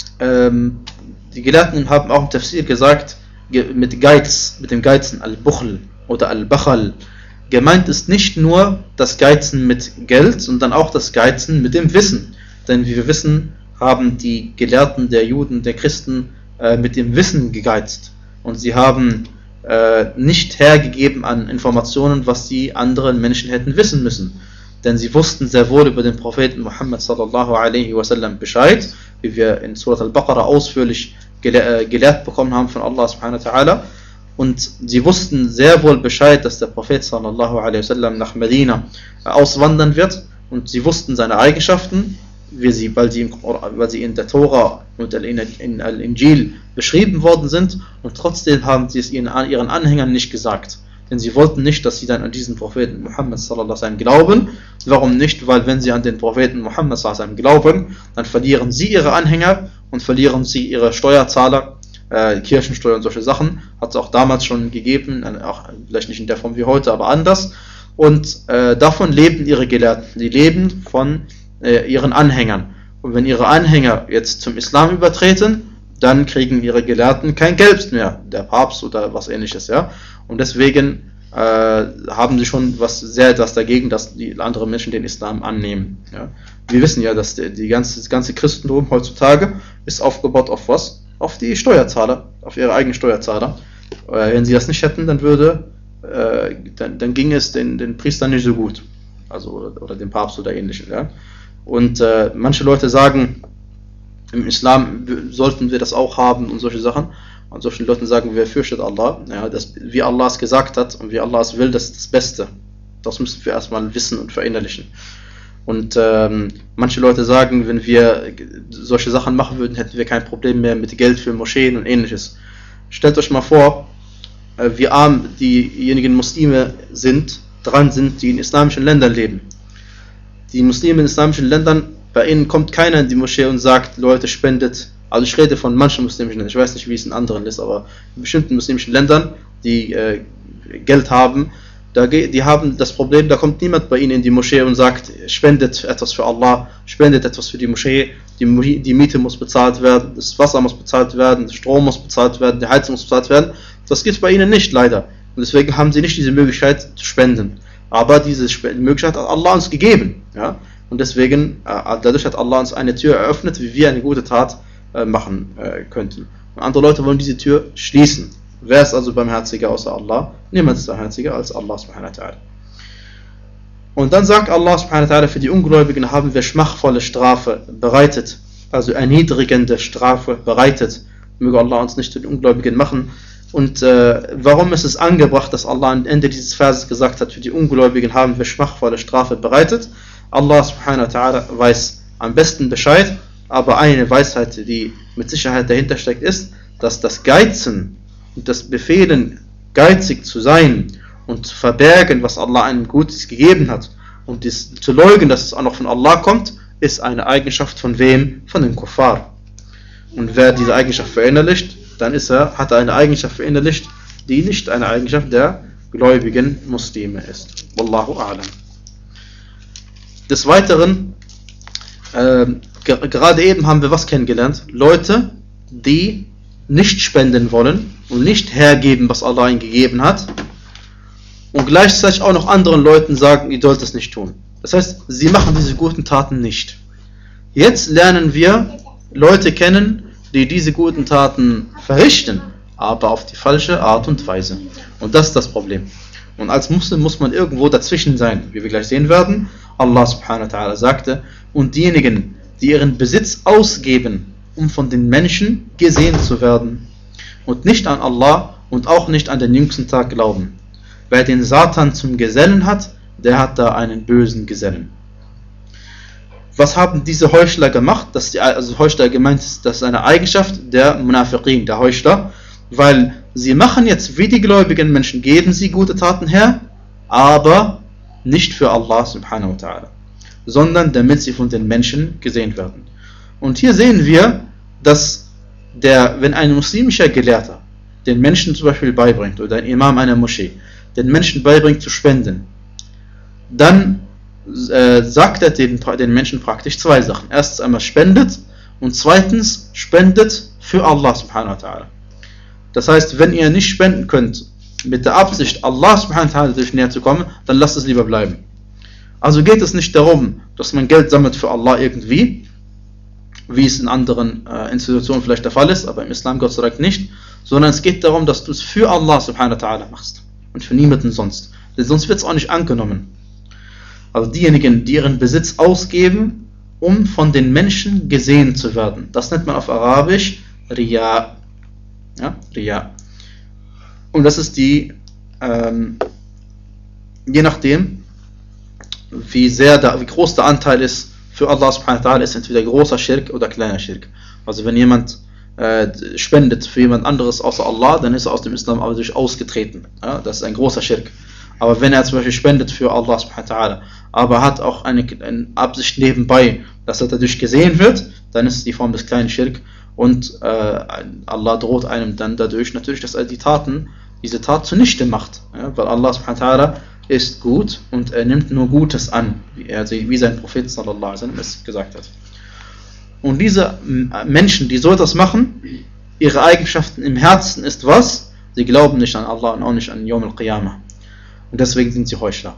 ähm, die Gelehrten haben auch im Tafsir gesagt, mit Geiz, mit dem Geizen, Al-Bukhl oder Al-Bachal, gemeint ist nicht nur das Geizen mit Geld, sondern auch das Geizen mit dem Wissen. Denn wie wir wissen, haben die Gelehrten der Juden, der Christen äh, mit dem Wissen gegeizt. Und sie haben äh, nicht hergegeben an Informationen, was die anderen Menschen hätten wissen müssen. Denn sie wussten sehr wohl über den Propheten Muhammad sallallahu alaihi wasallam Bescheid, wie wir in Surat al-Baqarah ausführlich gele- äh, gelehrt bekommen haben von Allah subhanahu wa ta'ala. Und sie wussten sehr wohl Bescheid, dass der Prophet sallallahu alaihi wasallam nach Medina äh, auswandern wird. Und sie wussten seine Eigenschaften, wie sie, weil, sie im, weil sie in der Tora und in, in Al-Injil beschrieben worden sind. Und trotzdem haben sie es ihren, ihren Anhängern nicht gesagt. Denn sie wollten nicht, dass sie dann an diesen Propheten Muhammad sallallahu alaihi wasallam glauben. Warum nicht? Weil wenn sie an den Propheten Muhammad sallallahu alaihi wasallam glauben, dann verlieren sie ihre Anhänger und verlieren sie ihre Steuerzahler, äh, Kirchensteuer und solche Sachen. Hat es auch damals schon gegeben, auch vielleicht nicht in der Form wie heute, aber anders. Und äh, davon leben ihre Gelehrten. Die leben von äh, ihren Anhängern. Und wenn ihre Anhänger jetzt zum Islam übertreten, dann kriegen ihre Gelehrten kein Geld mehr, der Papst oder was ähnliches, ja. Und deswegen äh, haben sie schon was sehr etwas dagegen, dass die anderen Menschen den Islam annehmen. Ja. Wir wissen ja, dass die, die ganze, das ganze Christentum heutzutage ist aufgebaut auf was? Auf die Steuerzahler, auf ihre eigenen Steuerzahler. Äh, wenn sie das nicht hätten, dann würde, äh, dann, dann ging es den, den Priestern nicht so gut, also oder, oder dem Papst oder ähnlichem. Ja. Und äh, manche Leute sagen, im Islam sollten wir das auch haben und solche Sachen. Und solchen Leuten sagen wir, fürchtet Allah. Ja, das, wie Allah es gesagt hat und wie Allah es will, das ist das Beste. Das müssen wir erstmal wissen und verinnerlichen. Und ähm, manche Leute sagen, wenn wir solche Sachen machen würden, hätten wir kein Problem mehr mit Geld für Moscheen und ähnliches. Stellt euch mal vor, äh, wie arm diejenigen Muslime sind, dran sind, die in islamischen Ländern leben. Die Muslime in islamischen Ländern, bei ihnen kommt keiner in die Moschee und sagt, Leute, spendet. Also ich rede von manchen muslimischen Ländern, ich weiß nicht, wie es in anderen ist, aber in bestimmten muslimischen Ländern, die äh, Geld haben, da, die haben das Problem, da kommt niemand bei ihnen in die Moschee und sagt, spendet etwas für Allah, spendet etwas für die Moschee, die, die Miete muss bezahlt werden, das Wasser muss bezahlt werden, der Strom muss bezahlt werden, die Heizung muss bezahlt werden. Das gibt es bei ihnen nicht, leider. Und deswegen haben sie nicht diese Möglichkeit zu spenden. Aber diese Möglichkeit hat Allah uns gegeben. Ja? Und deswegen, äh, dadurch hat Allah uns eine Tür eröffnet, wie wir eine gute Tat äh, machen äh, könnten. Und andere Leute wollen diese Tür schließen. Wer ist also barmherziger außer Allah? Niemand ist barmherziger als Allah subhanahu wa ta'ala. Und dann sagt Allah subhanahu wa ta'ala, für die Ungläubigen haben wir schmachvolle Strafe bereitet, also erniedrigende Strafe bereitet. Möge Allah uns nicht zu den Ungläubigen machen. Und äh, warum ist es angebracht, dass Allah am Ende dieses Verses gesagt hat, für die Ungläubigen haben wir schmachvolle Strafe bereitet? Allah subhanahu wa ta'ala weiß am besten Bescheid, aber eine Weisheit, die mit Sicherheit dahinter steckt, ist, dass das Geizen und das Befehlen, geizig zu sein und zu verbergen, was Allah einem Gutes gegeben hat, und dies zu leugnen, dass es auch noch von Allah kommt, ist eine Eigenschaft von wem? Von den Kuffar. Und wer diese Eigenschaft verinnerlicht, dann ist er, hat er eine Eigenschaft verinnerlicht, die nicht eine Eigenschaft der gläubigen Muslime ist. Wallahu a'lam. Des Weiteren, äh, ge- gerade eben haben wir was kennengelernt? Leute, die nicht spenden wollen und nicht hergeben, was Allah ihnen gegeben hat, und gleichzeitig auch noch anderen Leuten sagen, ihr sollt es nicht tun. Das heißt, sie machen diese guten Taten nicht. Jetzt lernen wir Leute kennen, die diese guten Taten verrichten, aber auf die falsche Art und Weise. Und das ist das Problem. Und als Muslim muss man irgendwo dazwischen sein, wie wir gleich sehen werden. Allah subhanahu wa ta'ala sagte, und diejenigen, die ihren Besitz ausgeben, um von den Menschen gesehen zu werden, und nicht an Allah und auch nicht an den jüngsten Tag glauben. Wer den Satan zum Gesellen hat, der hat da einen bösen Gesellen. Was haben diese Heuchler gemacht? Das ist die, also Heuchler gemeint ist, das ist eine Eigenschaft der Munafiqin, der Heuchler, weil sie machen jetzt wie die gläubigen Menschen, geben sie gute Taten her, aber nicht für Allah subhanahu wa ta'ala, sondern damit sie von den Menschen gesehen werden. Und hier sehen wir, dass der, wenn ein muslimischer Gelehrter den Menschen zum Beispiel beibringt, oder ein Imam einer Moschee, den Menschen beibringt zu spenden, dann äh, sagt er den, den Menschen praktisch zwei Sachen. Erstens einmal spendet und zweitens spendet für Allah subhanahu wa ta'ala. Das heißt, wenn ihr nicht spenden könnt, mit der Absicht, Allah subhanahu wa ta'ala durch näher zu kommen, dann lasst es lieber bleiben. Also geht es nicht darum, dass man Geld sammelt für Allah irgendwie, wie es in anderen äh, Institutionen vielleicht der Fall ist, aber im Islam Gott sei Dank nicht, sondern es geht darum, dass du es für Allah subhanahu wa ta'ala machst und für niemanden sonst. Denn sonst wird es auch nicht angenommen. Also diejenigen, die ihren Besitz ausgeben, um von den Menschen gesehen zu werden. Das nennt man auf Arabisch Riya. Ja, Riya. Und das ist die, ähm, je nachdem, wie sehr der, wie groß der Anteil ist für Allah subhanahu wa ta'ala, ist entweder großer Schirk oder kleiner Schirk. Also wenn jemand äh, spendet für jemand anderes außer Allah, dann ist er aus dem Islam aber durch ausgetreten. Ja, das ist ein großer Schirk. Aber wenn er zum Beispiel spendet für Allah subhanahu wa ta'ala, aber hat auch eine, eine Absicht nebenbei, dass er dadurch gesehen wird, dann ist es die Form des kleinen Schirk und äh, Allah droht einem dann dadurch natürlich, dass er die Taten, diese Tat zunichte macht. Ja, weil Allah subhanahu wa ta'ala ist gut und er nimmt nur Gutes an, wie, er, wie sein Prophet sallallahu alaihi wasallam es gesagt hat. Und diese Menschen, die so etwas machen, ihre Eigenschaften im Herzen ist was? Sie glauben nicht an Allah und auch nicht an Yawm al-Qiyamah. Und deswegen sind sie Heuchler.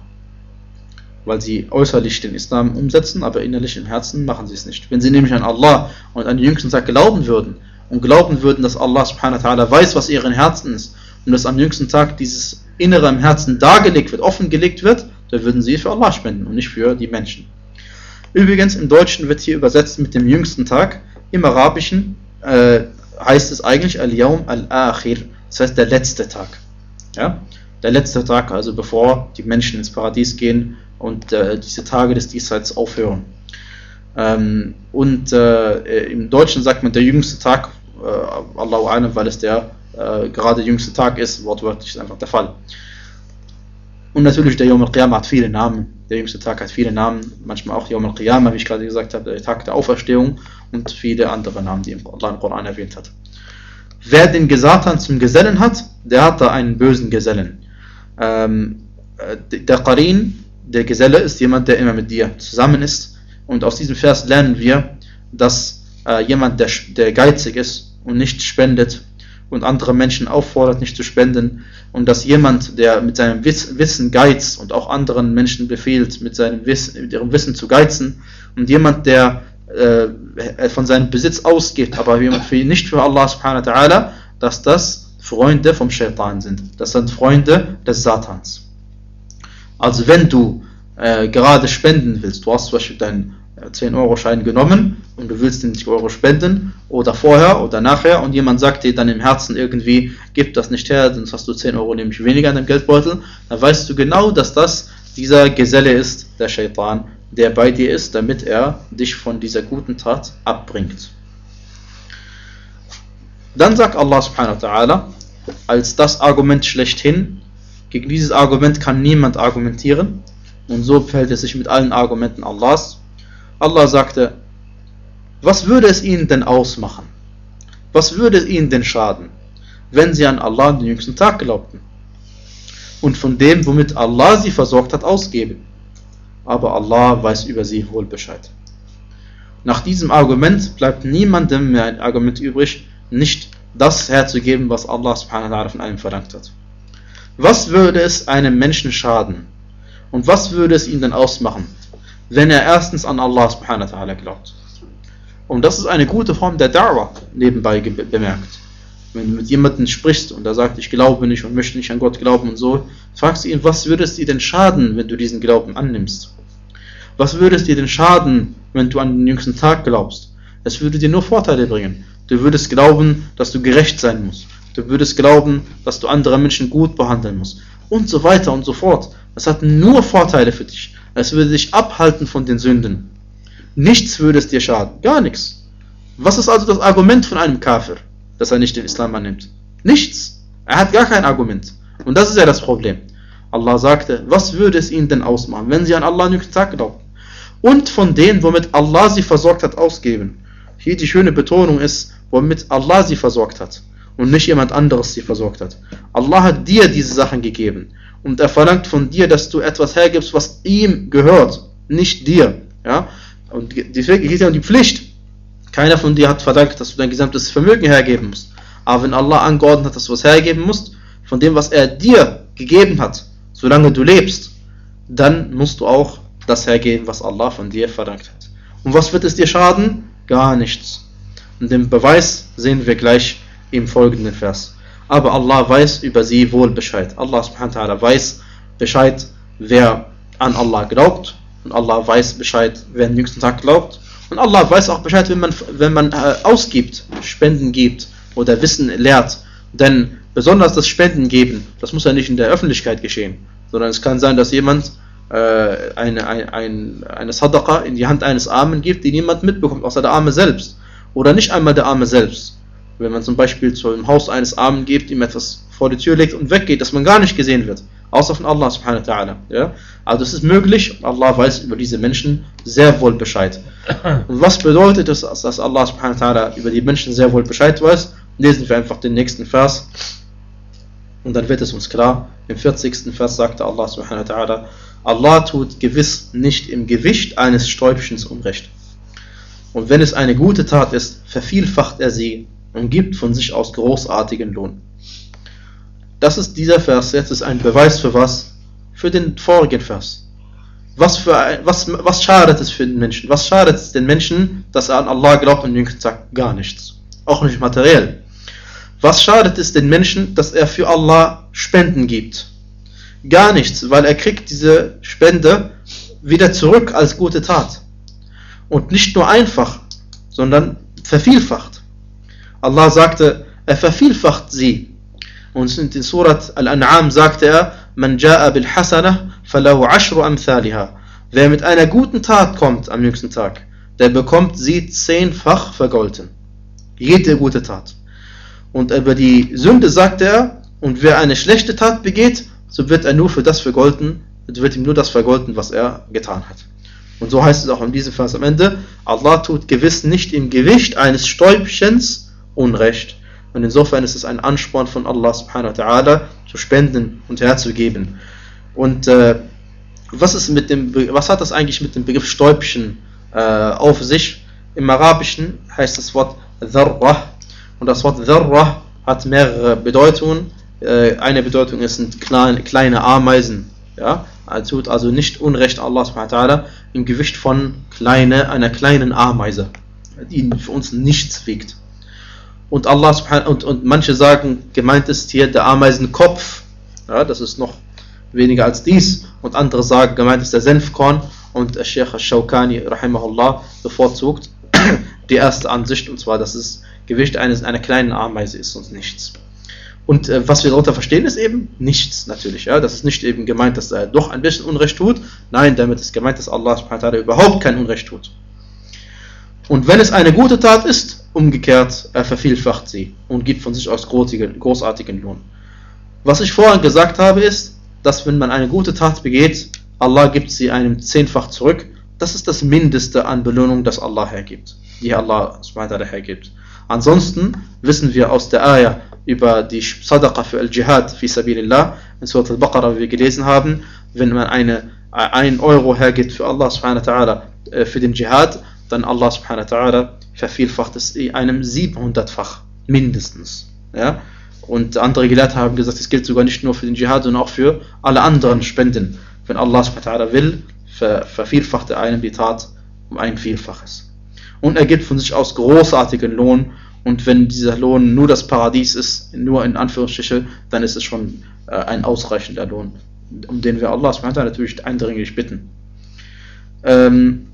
Weil sie äußerlich den Islam umsetzen, aber innerlich im Herzen machen sie es nicht. Wenn sie nämlich an Allah und an den jüngsten Tag glauben würden und glauben würden, dass Allah subhanahu wa ta'ala weiß, was ihren Herzen ist und dass am jüngsten Tag dieses Innere im Herzen dargelegt wird, offengelegt wird, dann würden sie für Allah spenden und nicht für die Menschen. Übrigens, im Deutschen wird hier übersetzt mit dem jüngsten Tag. Im Arabischen äh, heißt es eigentlich Al-Yawm al-Akhir, das heißt der letzte Tag. Ja? Der letzte Tag, also bevor die Menschen ins Paradies gehen und äh, diese Tage des Diesseits aufhören. Ähm, und äh, im Deutschen sagt man der jüngste Tag, äh, Allahu a'lam, weil es der äh, gerade jüngste Tag ist, wortwörtlich ist einfach der Fall. Und natürlich der Yawm al-Qiyamah hat viele Namen. Der jüngste Tag hat viele Namen, manchmal auch Yawm al-Qiyamah, wie ich gerade gesagt habe, der Tag der Auferstehung und viele andere Namen, die Allah im Koran erwähnt hat. Wer den Gesatan zum Gesellen hat, der hat da einen bösen Gesellen. Ähm, der Qarin, der Geselle, ist jemand, der immer mit dir zusammen ist. Und aus diesem Vers lernen wir, dass äh, jemand, der, der geizig ist und nicht spendet und andere Menschen auffordert, nicht zu spenden, und dass jemand, der mit seinem Wiss, Wissen geizt und auch anderen Menschen befehlt, mit seinem Wissen, mit ihrem Wissen zu geizen, und jemand, der äh, von seinem Besitz ausgeht, aber nicht für Allah subhanahu wa ta'ala, dass das Freunde vom Shaitan sind. Das sind Freunde des Satans. Also wenn du äh, gerade spenden willst, du hast zum Beispiel deinen zehn Euro Schein genommen und du willst den zehn Euro spenden oder vorher oder nachher und jemand sagt dir dann im Herzen irgendwie, gib das nicht her, sonst hast du zehn Euro nämlich weniger in deinem Geldbeutel, dann weißt du genau, dass das dieser Geselle ist, der Shaitan, der bei dir ist, damit er dich von dieser guten Tat abbringt. Dann sagt Allah subhanahu wa ta'ala, als das Argument schlechthin, gegen dieses Argument kann niemand argumentieren und so verhält es sich mit allen Argumenten Allahs. Allah sagte, was würde es ihnen denn ausmachen? Was würde es ihnen denn schaden, wenn sie an Allah den jüngsten Tag glaubten und von dem, womit Allah sie versorgt hat, ausgeben? Aber Allah weiß über sie wohl Bescheid. Nach diesem Argument bleibt niemandem mehr ein Argument übrig, nicht das herzugeben, was Allah subhanahu wa ta'ala von einem verlangt hat. Was würde es einem Menschen schaden? Und was würde es ihn denn ausmachen, wenn er erstens an Allah subhanahu wa ta'ala glaubt? Und das ist eine gute Form der Da'wah, nebenbei bemerkt. Wenn du mit jemandem sprichst und er sagt, ich glaube nicht und möchte nicht an Gott glauben und so, fragst du ihn, was würde es dir denn schaden, wenn du diesen Glauben annimmst? Was würde es dir denn schaden, wenn du an den jüngsten Tag glaubst? Es würde dir nur Vorteile bringen. Du würdest glauben, dass du gerecht sein musst. Du würdest glauben, dass du andere Menschen gut behandeln musst. Und so weiter und so fort. Das hat nur Vorteile für dich. Es würde dich abhalten von den Sünden. Nichts würde es dir schaden. Gar nichts. Was ist also das Argument von einem Kafir, dass er nicht den Islam annimmt? Nichts. Er hat gar kein Argument. Und das ist ja das Problem. Allah sagte, was würde es ihnen denn ausmachen, wenn sie an Allah am Tag glauben? Und von denen, womit Allah sie versorgt hat, ausgeben. Hier die schöne Betonung ist, womit Allah sie versorgt hat und nicht jemand anderes sie versorgt hat. Allah hat dir diese Sachen gegeben und er verlangt von dir, dass du etwas hergibst, was ihm gehört, nicht dir. Ja? Und deswegen geht es ja um die Pflicht. Keiner von dir hat verlangt, dass du dein gesamtes Vermögen hergeben musst. Aber wenn Allah angeordnet hat, dass du was hergeben musst, von dem, was er dir gegeben hat, solange du lebst, dann musst du auch das hergeben, was Allah von dir verlangt hat. Und was wird es dir schaden? Gar nichts. Und den Beweis sehen wir gleich im folgenden Vers. Aber Allah weiß über sie wohl Bescheid. Allah subhanahu wa ta'ala weiß Bescheid, wer an Allah glaubt. Und Allah weiß Bescheid, wer am jüngsten Tag glaubt. Und Allah weiß auch Bescheid, wenn man, wenn man äh, ausgibt, Spenden gibt oder Wissen lehrt. Denn besonders das Spenden geben, das muss ja nicht in der Öffentlichkeit geschehen, sondern es kann sein, dass jemand äh, eine, ein, ein, eine Sadaqa in die Hand eines Armen gibt, die niemand mitbekommt, außer der Arme selbst. Oder nicht einmal der Arme selbst. Wenn man zum Beispiel zum Haus eines Armen gibt, ihm etwas vor die Tür legt und weggeht, dass man gar nicht gesehen wird, außer von Allah subhanahu wa ta'ala. Ja? Also es ist möglich, Allah weiß über diese Menschen sehr wohl Bescheid. Und was bedeutet es, dass Allah subhanahu wa ta'ala über die Menschen sehr wohl Bescheid weiß? Lesen wir einfach den nächsten Vers und dann wird es uns klar. Im vierzigsten Vers sagte Allah subhanahu wa ta'ala, Allah tut gewiss nicht im Gewicht eines Stäubchens Unrecht. Und wenn es eine gute Tat ist, vervielfacht er sie und gibt von sich aus großartigen Lohn. Das ist dieser Vers, jetzt ist ein Beweis für was? Für den vorigen Vers. Was, für ein, was, was schadet es für den Menschen? Was schadet es den Menschen, dass er an Allah glaubt und jüngst sagt, gar nichts. Auch nicht materiell. Was schadet es den Menschen, dass er für Allah Spenden gibt? Gar nichts, weil er kriegt diese Spende wieder zurück als gute Tat. Und nicht nur einfach, sondern vervielfacht. Allah sagte, er vervielfacht sie. Und in Surat Al-An'am sagte er, Man ja'a bil hasanah falahu ashru amthaliha. Wer mit einer guten Tat kommt am jüngsten Tag, der bekommt sie zehnfach vergolten. Jede gute Tat. Und über die Sünde sagte er, und wer eine schlechte Tat begeht, so wird er nur für das vergolten, wird ihm nur das vergolten, was er getan hat. Und so heißt es auch in diesem Vers am Ende, Allah tut gewiss nicht im Gewicht eines Stäubchens Unrecht. Und insofern ist es ein Ansporn von Allah subhanahu wa ta'ala, zu spenden und herzugeben. Und äh, was, ist mit dem, was hat das eigentlich mit dem Begriff Stäubchen äh, auf sich? Im Arabischen heißt das Wort Dharrah. Und das Wort Dharrah hat mehrere Bedeutungen. Äh, eine Bedeutung ist sind kleine, kleine Ameisen. Ja? Er tut also nicht Unrecht Allah subhanahu wa ta'ala im Gewicht von kleine, einer kleinen Ameise, die für uns nichts wiegt. Und Allah subhanahu und, und manche sagen, gemeint ist hier der Ameisenkopf, ja, das ist noch weniger als dies. Und andere sagen, gemeint ist der Senfkorn. Und der Sheikh al-Shawkani rahimahullah bevorzugt die erste Ansicht, und zwar, dass es Gewicht eines, einer kleinen Ameise ist und nichts. Und äh, was wir darunter verstehen, ist eben nichts natürlich. Ja? Das ist nicht eben gemeint, dass er doch ein bisschen Unrecht tut. Nein, damit ist gemeint, dass Allah subhanahu wa ta'ala überhaupt kein Unrecht tut. Und wenn es eine gute Tat ist, umgekehrt, er vervielfacht sie und gibt von sich aus großartigen Lohn. Was ich vorhin gesagt habe, ist, dass wenn man eine gute Tat begeht, Allah gibt sie einem zehnfach zurück. Das ist das Mindeste an Belohnung, das Allah hergibt, die Allah subhanahu wa ta'ala hergibt. Ansonsten wissen wir aus der Ayah über die Sadaqa für Al-Jihad fi Sabilillah, in Surat Al-Baqarah, wie wir gelesen haben, wenn man eine, ein Euro hergibt für Allah subhanahu wa ta'ala für den Dschihad, dann Allah subhanahu wa ta'ala vervielfacht es einem siebenhundertfach mindestens. Ja? Und andere Gelehrte haben gesagt, es gilt sogar nicht nur für den Dschihad, sondern auch für alle anderen Spenden. Wenn Allah subhanahu wa ta'ala will, ver vervielfacht er einem die Tat um ein Vielfaches. Und er gibt von sich aus großartigen Lohn. Und wenn dieser Lohn nur das Paradies ist, nur in Anführungsstriche, dann ist es schon äh, ein ausreichender Lohn, um den wir Allah subhanahu wa ta'ala natürlich eindringlich bitten. Ähm,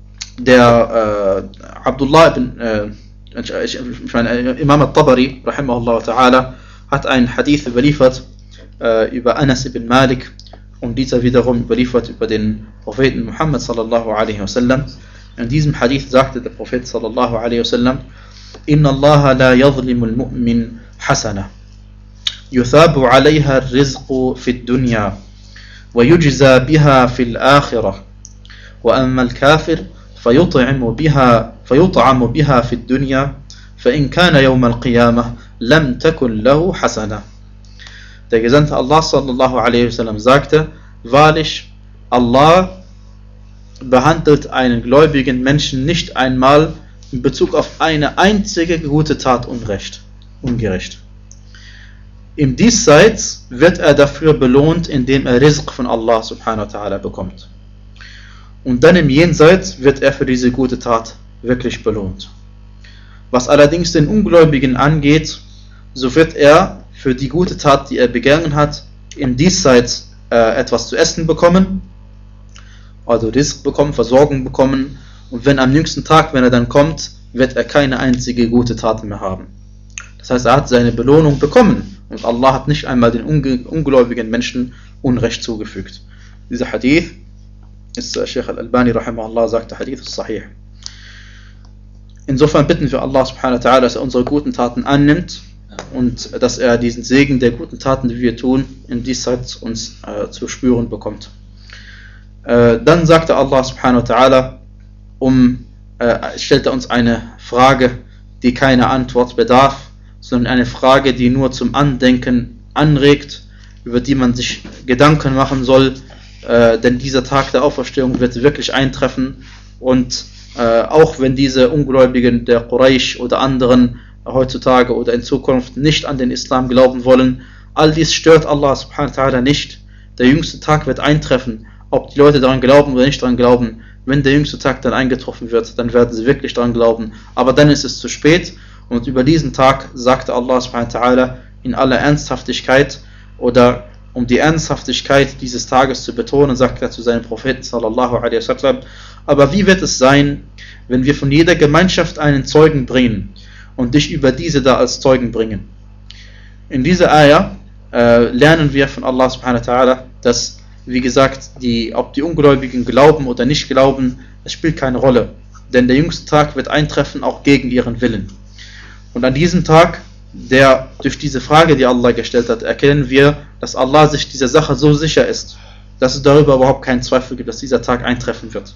der äh, Abdullah ibn, äh, ich, ich meine, Imam al-Tabari, rahimahullah ta'ala, hat einen Hadith überliefert äh, über Anas ibn Malik, und dieser wiederum überliefert über den Propheten Muhammad sallallahu alaihi wasallam. In diesem Hadith sagte der Prophet sallallahu alaihi wasallam: Inna Allah la yadhlimu al-mu'min hasana yuthabu alayha ar-rizqu fi ad-dunya wa yujza biha fi al-akhirah wa amma al-kafir fayut'amu biha fayut'amu biha fi ad-dunya fa in kana yawm al-qiyamah lam takun lahu hasana. Der Gesandte Allah sallallahu alaihi wasallam sagte: Wahrlich, Allah behandelt einen gläubigen Menschen nicht einmal in Bezug auf eine einzige gute Tat unrecht, ungerecht. Im Diesseits wird er dafür belohnt, indem er Rizq von Allah subhanahu wa ta'ala bekommt. Und dann im Jenseits wird er für diese gute Tat wirklich belohnt. Was allerdings den Ungläubigen angeht, so wird er für die gute Tat, die er begangen hat, im Diesseits äh, etwas zu essen bekommen, also Rizq bekommen, Versorgung bekommen, und wenn am jüngsten Tag, wenn er dann kommt, wird er keine einzige gute Tat mehr haben. Das heißt, er hat seine Belohnung bekommen und Allah hat nicht einmal den ungläubigen Menschen Unrecht zugefügt. Dieser Hadith ist Sheikh Al-Albani rahimahullah sagt, der Hadith ist sahih. Insofern bitten wir Allah subhanahu wa ta'ala, dass er unsere guten Taten annimmt und dass er diesen Segen der guten Taten, die wir tun, in Diesseits uns äh, zu spüren bekommt. Äh, dann sagte Allah subhanahu wa ta'ala, um, äh, stellt er uns eine Frage, die keine Antwort bedarf, sondern eine Frage, die nur zum Andenken anregt, über die man sich Gedanken machen soll, äh, denn dieser Tag der Auferstehung wird wirklich eintreffen und äh, auch wenn diese Ungläubigen der Quraysh oder anderen heutzutage oder in Zukunft nicht an den Islam glauben wollen, all dies stört Allah subhanahu wa ta'ala nicht. Der jüngste Tag wird eintreffen, ob die Leute daran glauben oder nicht daran glauben. Wenn der jüngste Tag dann eingetroffen wird, dann werden sie wirklich daran glauben. Aber dann ist es zu spät. Und über diesen Tag sagte Allah subhanahu wa ta'ala in aller Ernsthaftigkeit, oder um die Ernsthaftigkeit dieses Tages zu betonen, sagte er zu seinem Propheten sallallahu alaihi wasallam: Aber wie wird es sein, wenn wir von jeder Gemeinschaft einen Zeugen bringen und dich über diese da als Zeugen bringen? In dieser Ayah äh, lernen wir von Allah subhanahu wa ta'ala, dass, wie gesagt, die, ob die Ungläubigen glauben oder nicht glauben, es spielt keine Rolle. Denn der jüngste Tag wird eintreffen, auch gegen ihren Willen. Und an diesem Tag, der durch diese Frage, die Allah gestellt hat, erkennen wir, dass Allah sich dieser Sache so sicher ist, dass es darüber überhaupt keinen Zweifel gibt, dass dieser Tag eintreffen wird.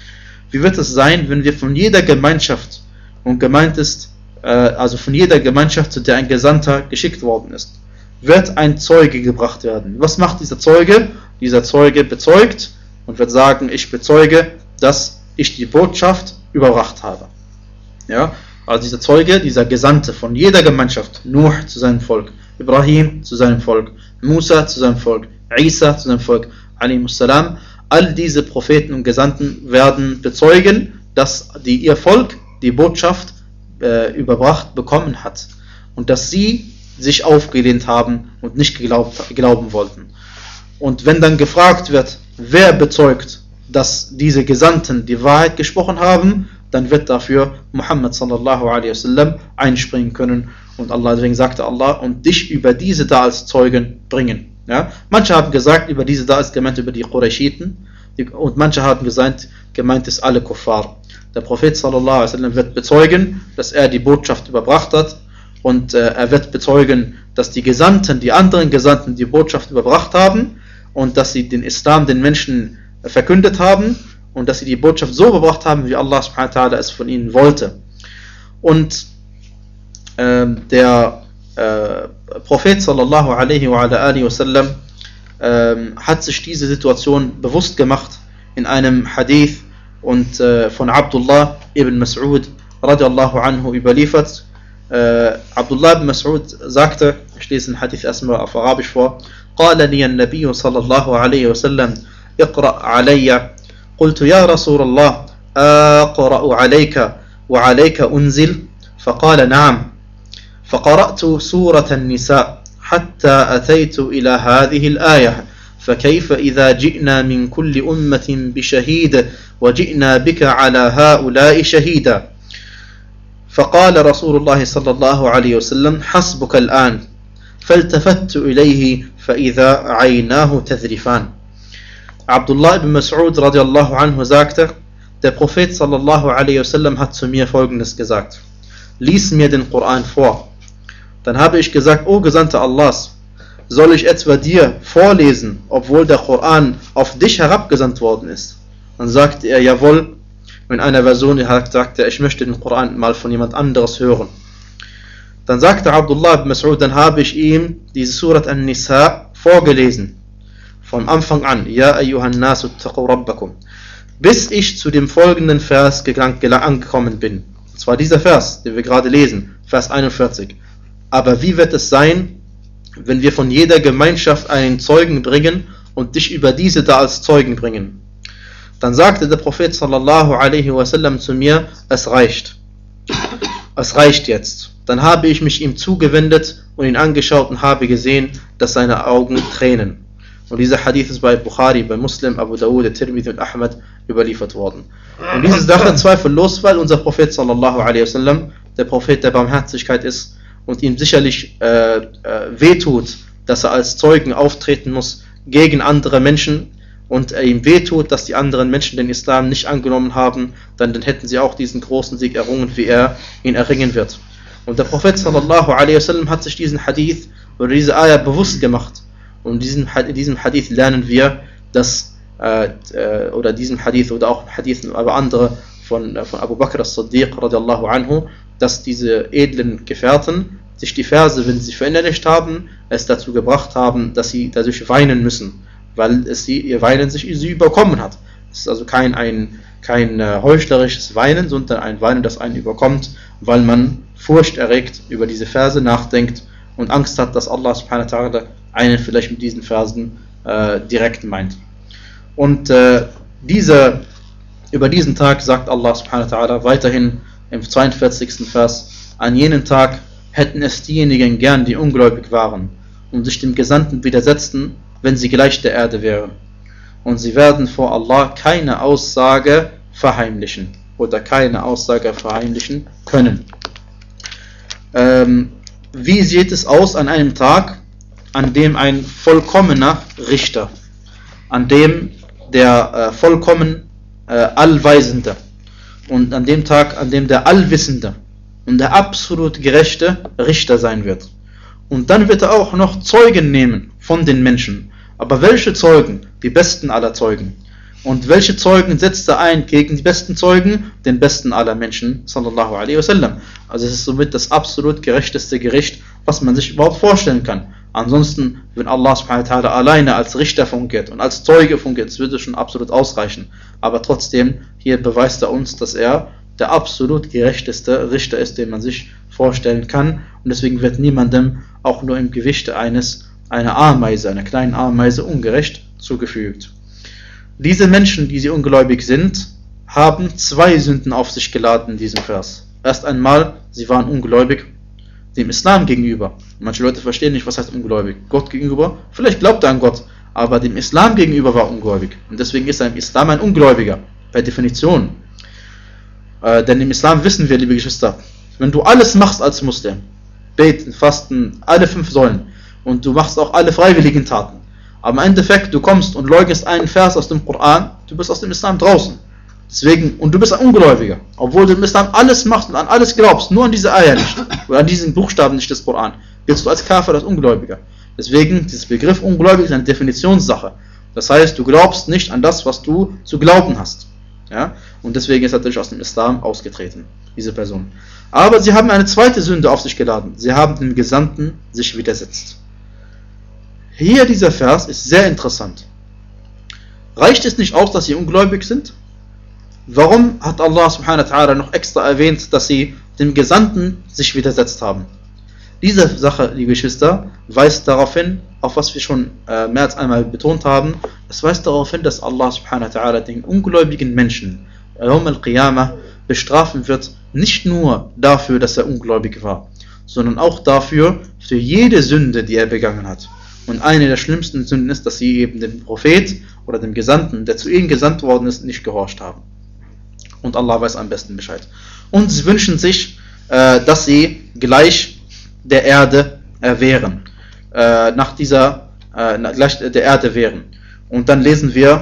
Wie wird es sein, wenn wir von jeder Gemeinschaft, und gemeint ist, äh, also von jeder Gemeinschaft, zu der ein Gesandter geschickt worden ist, wird ein Zeuge gebracht werden? Was macht dieser Zeuge? Dieser Zeuge bezeugt und wird sagen: Ich bezeuge, dass ich die Botschaft überbracht habe. Ja? Also dieser Zeuge, dieser Gesandte von jeder Gemeinschaft, Nuh zu seinem Volk, Ibrahim zu seinem Volk, Musa zu seinem Volk, Isa zu seinem Volk, alaihissalam, all diese Propheten und Gesandten werden bezeugen, dass die, ihr Volk die Botschaft äh, überbracht bekommen hat und dass sie sich aufgelehnt haben und nicht geglaubt, glauben wollten. Und wenn dann gefragt wird, wer bezeugt, dass diese Gesandten die Wahrheit gesprochen haben, dann wird dafür Muhammad sallallahu alaihi wasallam einspringen können. Und Allah, deswegen sagte Allah, und dich über diese da als Zeugen bringen. Ja? Manche haben gesagt, über diese da ist gemeint über die Qurayshiten, und manche haben gesagt, gemeint ist alle Kuffar. Der Prophet sallallahu alaihi wasallam wird bezeugen, dass er die Botschaft überbracht hat, und äh, er wird bezeugen, dass die Gesandten, die anderen Gesandten die Botschaft überbracht haben und dass sie den Islam den Menschen verkündet haben und dass sie die Botschaft so überbracht haben, wie Allah subhanahu wa ta'ala es von ihnen wollte. Und äh, der äh, Prophet sallallahu alaihi wa alihi wasallam äh, hat sich diese Situation bewusst gemacht in einem Hadith und äh, von Abdullah ibn Mas'ud radiallahu anhu überliefert. äh, Abdullah ibn Mas'ud sagte, ich lese den Hadith erstmal auf Arabisch vor: قال لي النبي صلى الله عليه وسلم اقرأ علي قلت يا رسول الله أقرأ عليك وعليك أنزل فقال نعم فقرأت سورة النساء حتى أتيت إلى هذه الآية فكيف إذا جئنا من كل أمة بشهيد وجئنا بك على هؤلاء شهيدا فقال رسول الله صلى الله عليه وسلم حسبك الآن فالتفت إليه فإذا عيناه تذرفان. Abdullah ibn Mas'ud radiallahu anhu sagte, der Prophet sallallahu alaihi wasallam hat zu mir Folgendes gesagt: Lies mir den Koran vor. Dann habe ich gesagt: O Gesandter Allahs, soll ich etwa dir vorlesen, obwohl der Koran auf dich herabgesandt worden ist? Dann sagte er: Jawohl. In einer Version sagte er: Ich möchte den Koran mal von jemand anderes hören. Dann sagte Abdullah ibn Mas'ud, dann habe ich ihm diese Surat An-Nisa vorgelesen. Vom Anfang an: Ja ayyuhan nasu ttaqu rabbakum. Bis ich zu dem folgenden Vers angekommen bin. Und zwar dieser Vers, den wir gerade lesen, Vers einundvierzig. Aber wie wird es sein, wenn wir von jeder Gemeinschaft einen Zeugen bringen und dich über diese da als Zeugen bringen? Dann sagte der Prophet sallallahu alaihi wasallam zu mir: Es reicht. Es reicht jetzt. Dann habe ich mich ihm zugewendet und ihn angeschaut und habe gesehen, dass seine Augen tränen. Und dieser Hadith ist bei Bukhari, bei Muslim, Abu Dawud, Tirmidhi und Ahmad überliefert worden. Und diese Sache zweifellos, weil unser Prophet sallallahu alaihi wasallam der Prophet der Barmherzigkeit ist und ihm sicherlich äh, äh, wehtut, dass er als Zeugen auftreten muss gegen andere Menschen, und er ihm wehtut, dass die anderen Menschen den Islam nicht angenommen haben, dann, dann hätten sie auch diesen großen Sieg errungen, wie er ihn erringen wird. Und der Prophet sallallahu alaihi wasallam hat sich diesen Hadith oder diese Ayah bewusst gemacht. Und in diesem, in diesem Hadith lernen wir, dass, äh, oder diesem Hadith oder auch Hadith, aber andere von, von Abu Bakr as-Siddiq radiallahu anhu, dass diese edlen Gefährten sich die Verse, wenn sie verinnerlicht haben, es dazu gebracht haben, dass sie dadurch weinen müssen, weil es sie, ihr Weinen sich sie überkommen hat. Es ist also kein, ein, kein äh, heuchlerisches Weinen, sondern ein Weinen, das einen überkommt, weil man furchterregt über diese Verse nachdenkt und Angst hat, dass Allah subhanahu wa ta'ala einen vielleicht mit diesen Versen äh, direkt meint. Und äh, diese, über diesen Tag sagt Allah subhanahu wa ta'ala weiterhin im zweiundvierzigsten Vers: An jenem Tag hätten es diejenigen gern, die ungläubig waren und sich dem Gesandten widersetzten, wenn sie gleich der Erde wären. Und sie werden vor Allah keine Aussage verheimlichen oder keine Aussage verheimlichen können. Ähm, wie sieht es aus an einem Tag, an dem ein vollkommener Richter, an dem der äh, vollkommen äh, Allweisende und an dem Tag, an dem der Allwissende und der absolut gerechte Richter sein wird? Und dann wird er auch noch Zeugen nehmen von den Menschen. Aber welche Zeugen? Die besten aller Zeugen. Und welche Zeugen setzt er ein gegen die besten Zeugen? Den besten aller Menschen, sallallahu alaihi wasallam. Also es ist somit das absolut gerechteste Gericht, was man sich überhaupt vorstellen kann. Ansonsten, wenn Allah subhanahu wa ta'ala alleine als Richter fungiert und als Zeuge fungiert, das würde schon absolut ausreichen. Aber trotzdem, hier beweist er uns, dass er der absolut gerechteste Richter ist, den man sich vorstellen kann. Und deswegen wird niemandem auch nur im Gewicht eines einer Ameise, einer kleinen Ameise, ungerecht zugefügt. Diese Menschen, die sie ungläubig sind, haben zwei Sünden auf sich geladen in diesem Vers. Erst einmal, sie waren ungläubig dem Islam gegenüber. Manche Leute verstehen nicht, was heißt ungläubig. Gott gegenüber, vielleicht glaubt er an Gott, aber dem Islam gegenüber war ungläubig. Und deswegen ist er im Islam ein Ungläubiger, per Definition. Äh, denn im Islam wissen wir, liebe Geschwister, wenn du alles machst als Muslim, beten, fasten, alle fünf Säulen, und du machst auch alle freiwilligen Taten, aber im Endeffekt, du kommst und leugnest einen Vers aus dem Koran, du bist aus dem Islam draußen. Deswegen, und du bist ein Ungläubiger, obwohl du im Islam alles machst und an alles glaubst, nur an diese Eier nicht, oder an diesen Buchstaben nicht des Koran, bist du als Kafir, als Ungläubiger. Deswegen, dieses Begriff Ungläubig ist eine Definitionssache. Das heißt, du glaubst nicht an das, was du zu glauben hast. Ja? Und deswegen ist er natürlich aus dem Islam ausgetreten, diese Person. Aber sie haben eine zweite Sünde auf sich geladen. Sie haben dem Gesandten sich widersetzt. Hier dieser Vers ist sehr interessant. Reicht es nicht aus, dass sie ungläubig sind? Warum hat Allah subhanahu wa ta'ala noch extra erwähnt, dass sie dem Gesandten sich widersetzt haben? Diese Sache, liebe Geschwister, weist darauf hin, auf was wir schon äh, mehr als einmal betont haben, es weist darauf hin, dass Allah subhanahu wa ta'ala den ungläubigen Menschen Yawm al-Qiyamah bestrafen wird, nicht nur dafür, dass er ungläubig war, sondern auch dafür, für jede Sünde, die er begangen hat. Und eine der schlimmsten Sünden ist, dass sie eben dem Prophet oder dem Gesandten, der zu ihnen gesandt worden ist, nicht gehorcht haben. Und Allah weiß am besten Bescheid. Und sie wünschen sich, äh, dass sie gleich der Erde äh, wären. Äh, nach dieser, äh, gleich der Erde wären. Und dann lesen wir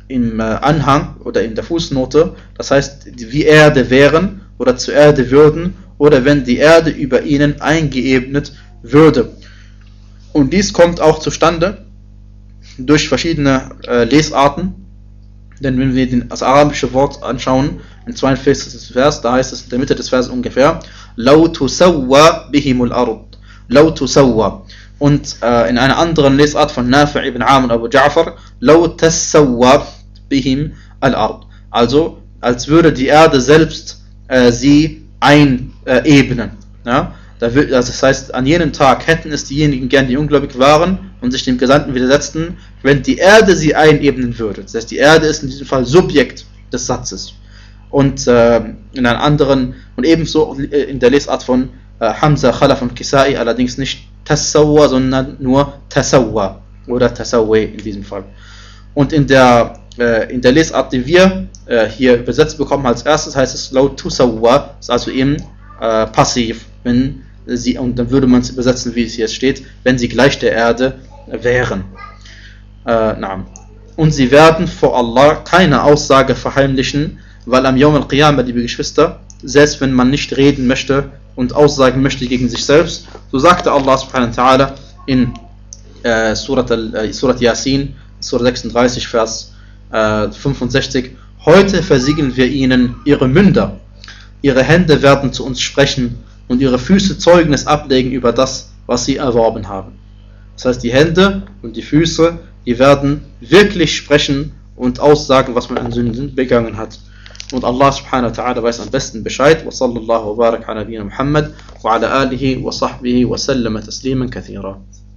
im Anhang oder in der Fußnote, das heißt, wie Erde wären oder zur Erde würden oder wenn die Erde über ihnen eingeebnet würde. Und dies kommt auch zustande durch verschiedene äh, Lesarten, denn wenn wir den, das arabische Wort anschauen, im zweiundvierzigsten Vers, da heißt es in der Mitte des Verses ungefähr, لَوْ تُسَوَّى بِهِمُ الْأَرْضِ لَوْ تُسَوَّى. Und äh, in einer anderen Lesart von Nafi' ibn Amr Abu Ja'far, لَوْ تَسَوَّى بِهِمْ الْأَرْضِ. Also, als würde die Erde selbst äh, sie einebnen. Äh, ja? Das heißt, an jenem Tag hätten es diejenigen gern, die ungläubig waren und sich dem Gesandten widersetzten, wenn die Erde sie einebnen würde. Das heißt, die Erde ist in diesem Fall Subjekt des Satzes. Und äh, in einer anderen, und ebenso in der Lesart von äh, Hamza, Khalaf und Kisai, allerdings nicht Tasawwa, sondern nur Tasawwa oder Tasawwi in diesem Fall. Und in der, äh, in der Lesart, die wir äh, hier übersetzt bekommen als erstes, heißt es laut Tusawwa, ist also eben äh, passiv, wenn sie, und dann würde man es übersetzen, wie es hier steht, wenn sie gleich der Erde wären. Äh, na. Und sie werden vor Allah keine Aussage verheimlichen, weil am Yawm al-Qiyamah, liebe Geschwister, selbst wenn man nicht reden möchte und aussagen möchte gegen sich selbst, so sagte Allah subhanahu wa ta'ala in äh, Surat, äh, Surat Yasin, Surah sechsunddreißig, Vers äh, fünfundsechzig, heute versiegeln wir ihnen ihre Münder, ihre Hände werden zu uns sprechen und ihre Füße Zeugnis ablegen über das, was sie erworben haben. Das heißt, die Hände und die Füße, die werden wirklich sprechen und aussagen, was man an Sünden begangen hat. Und Allah subhanahu wa ta'ala weiß am besten Bescheid. Wa sallallahu wa barak ala nabiyina Muhammad wa ala alihi wa sahbihi wa sallama tasliman kathira.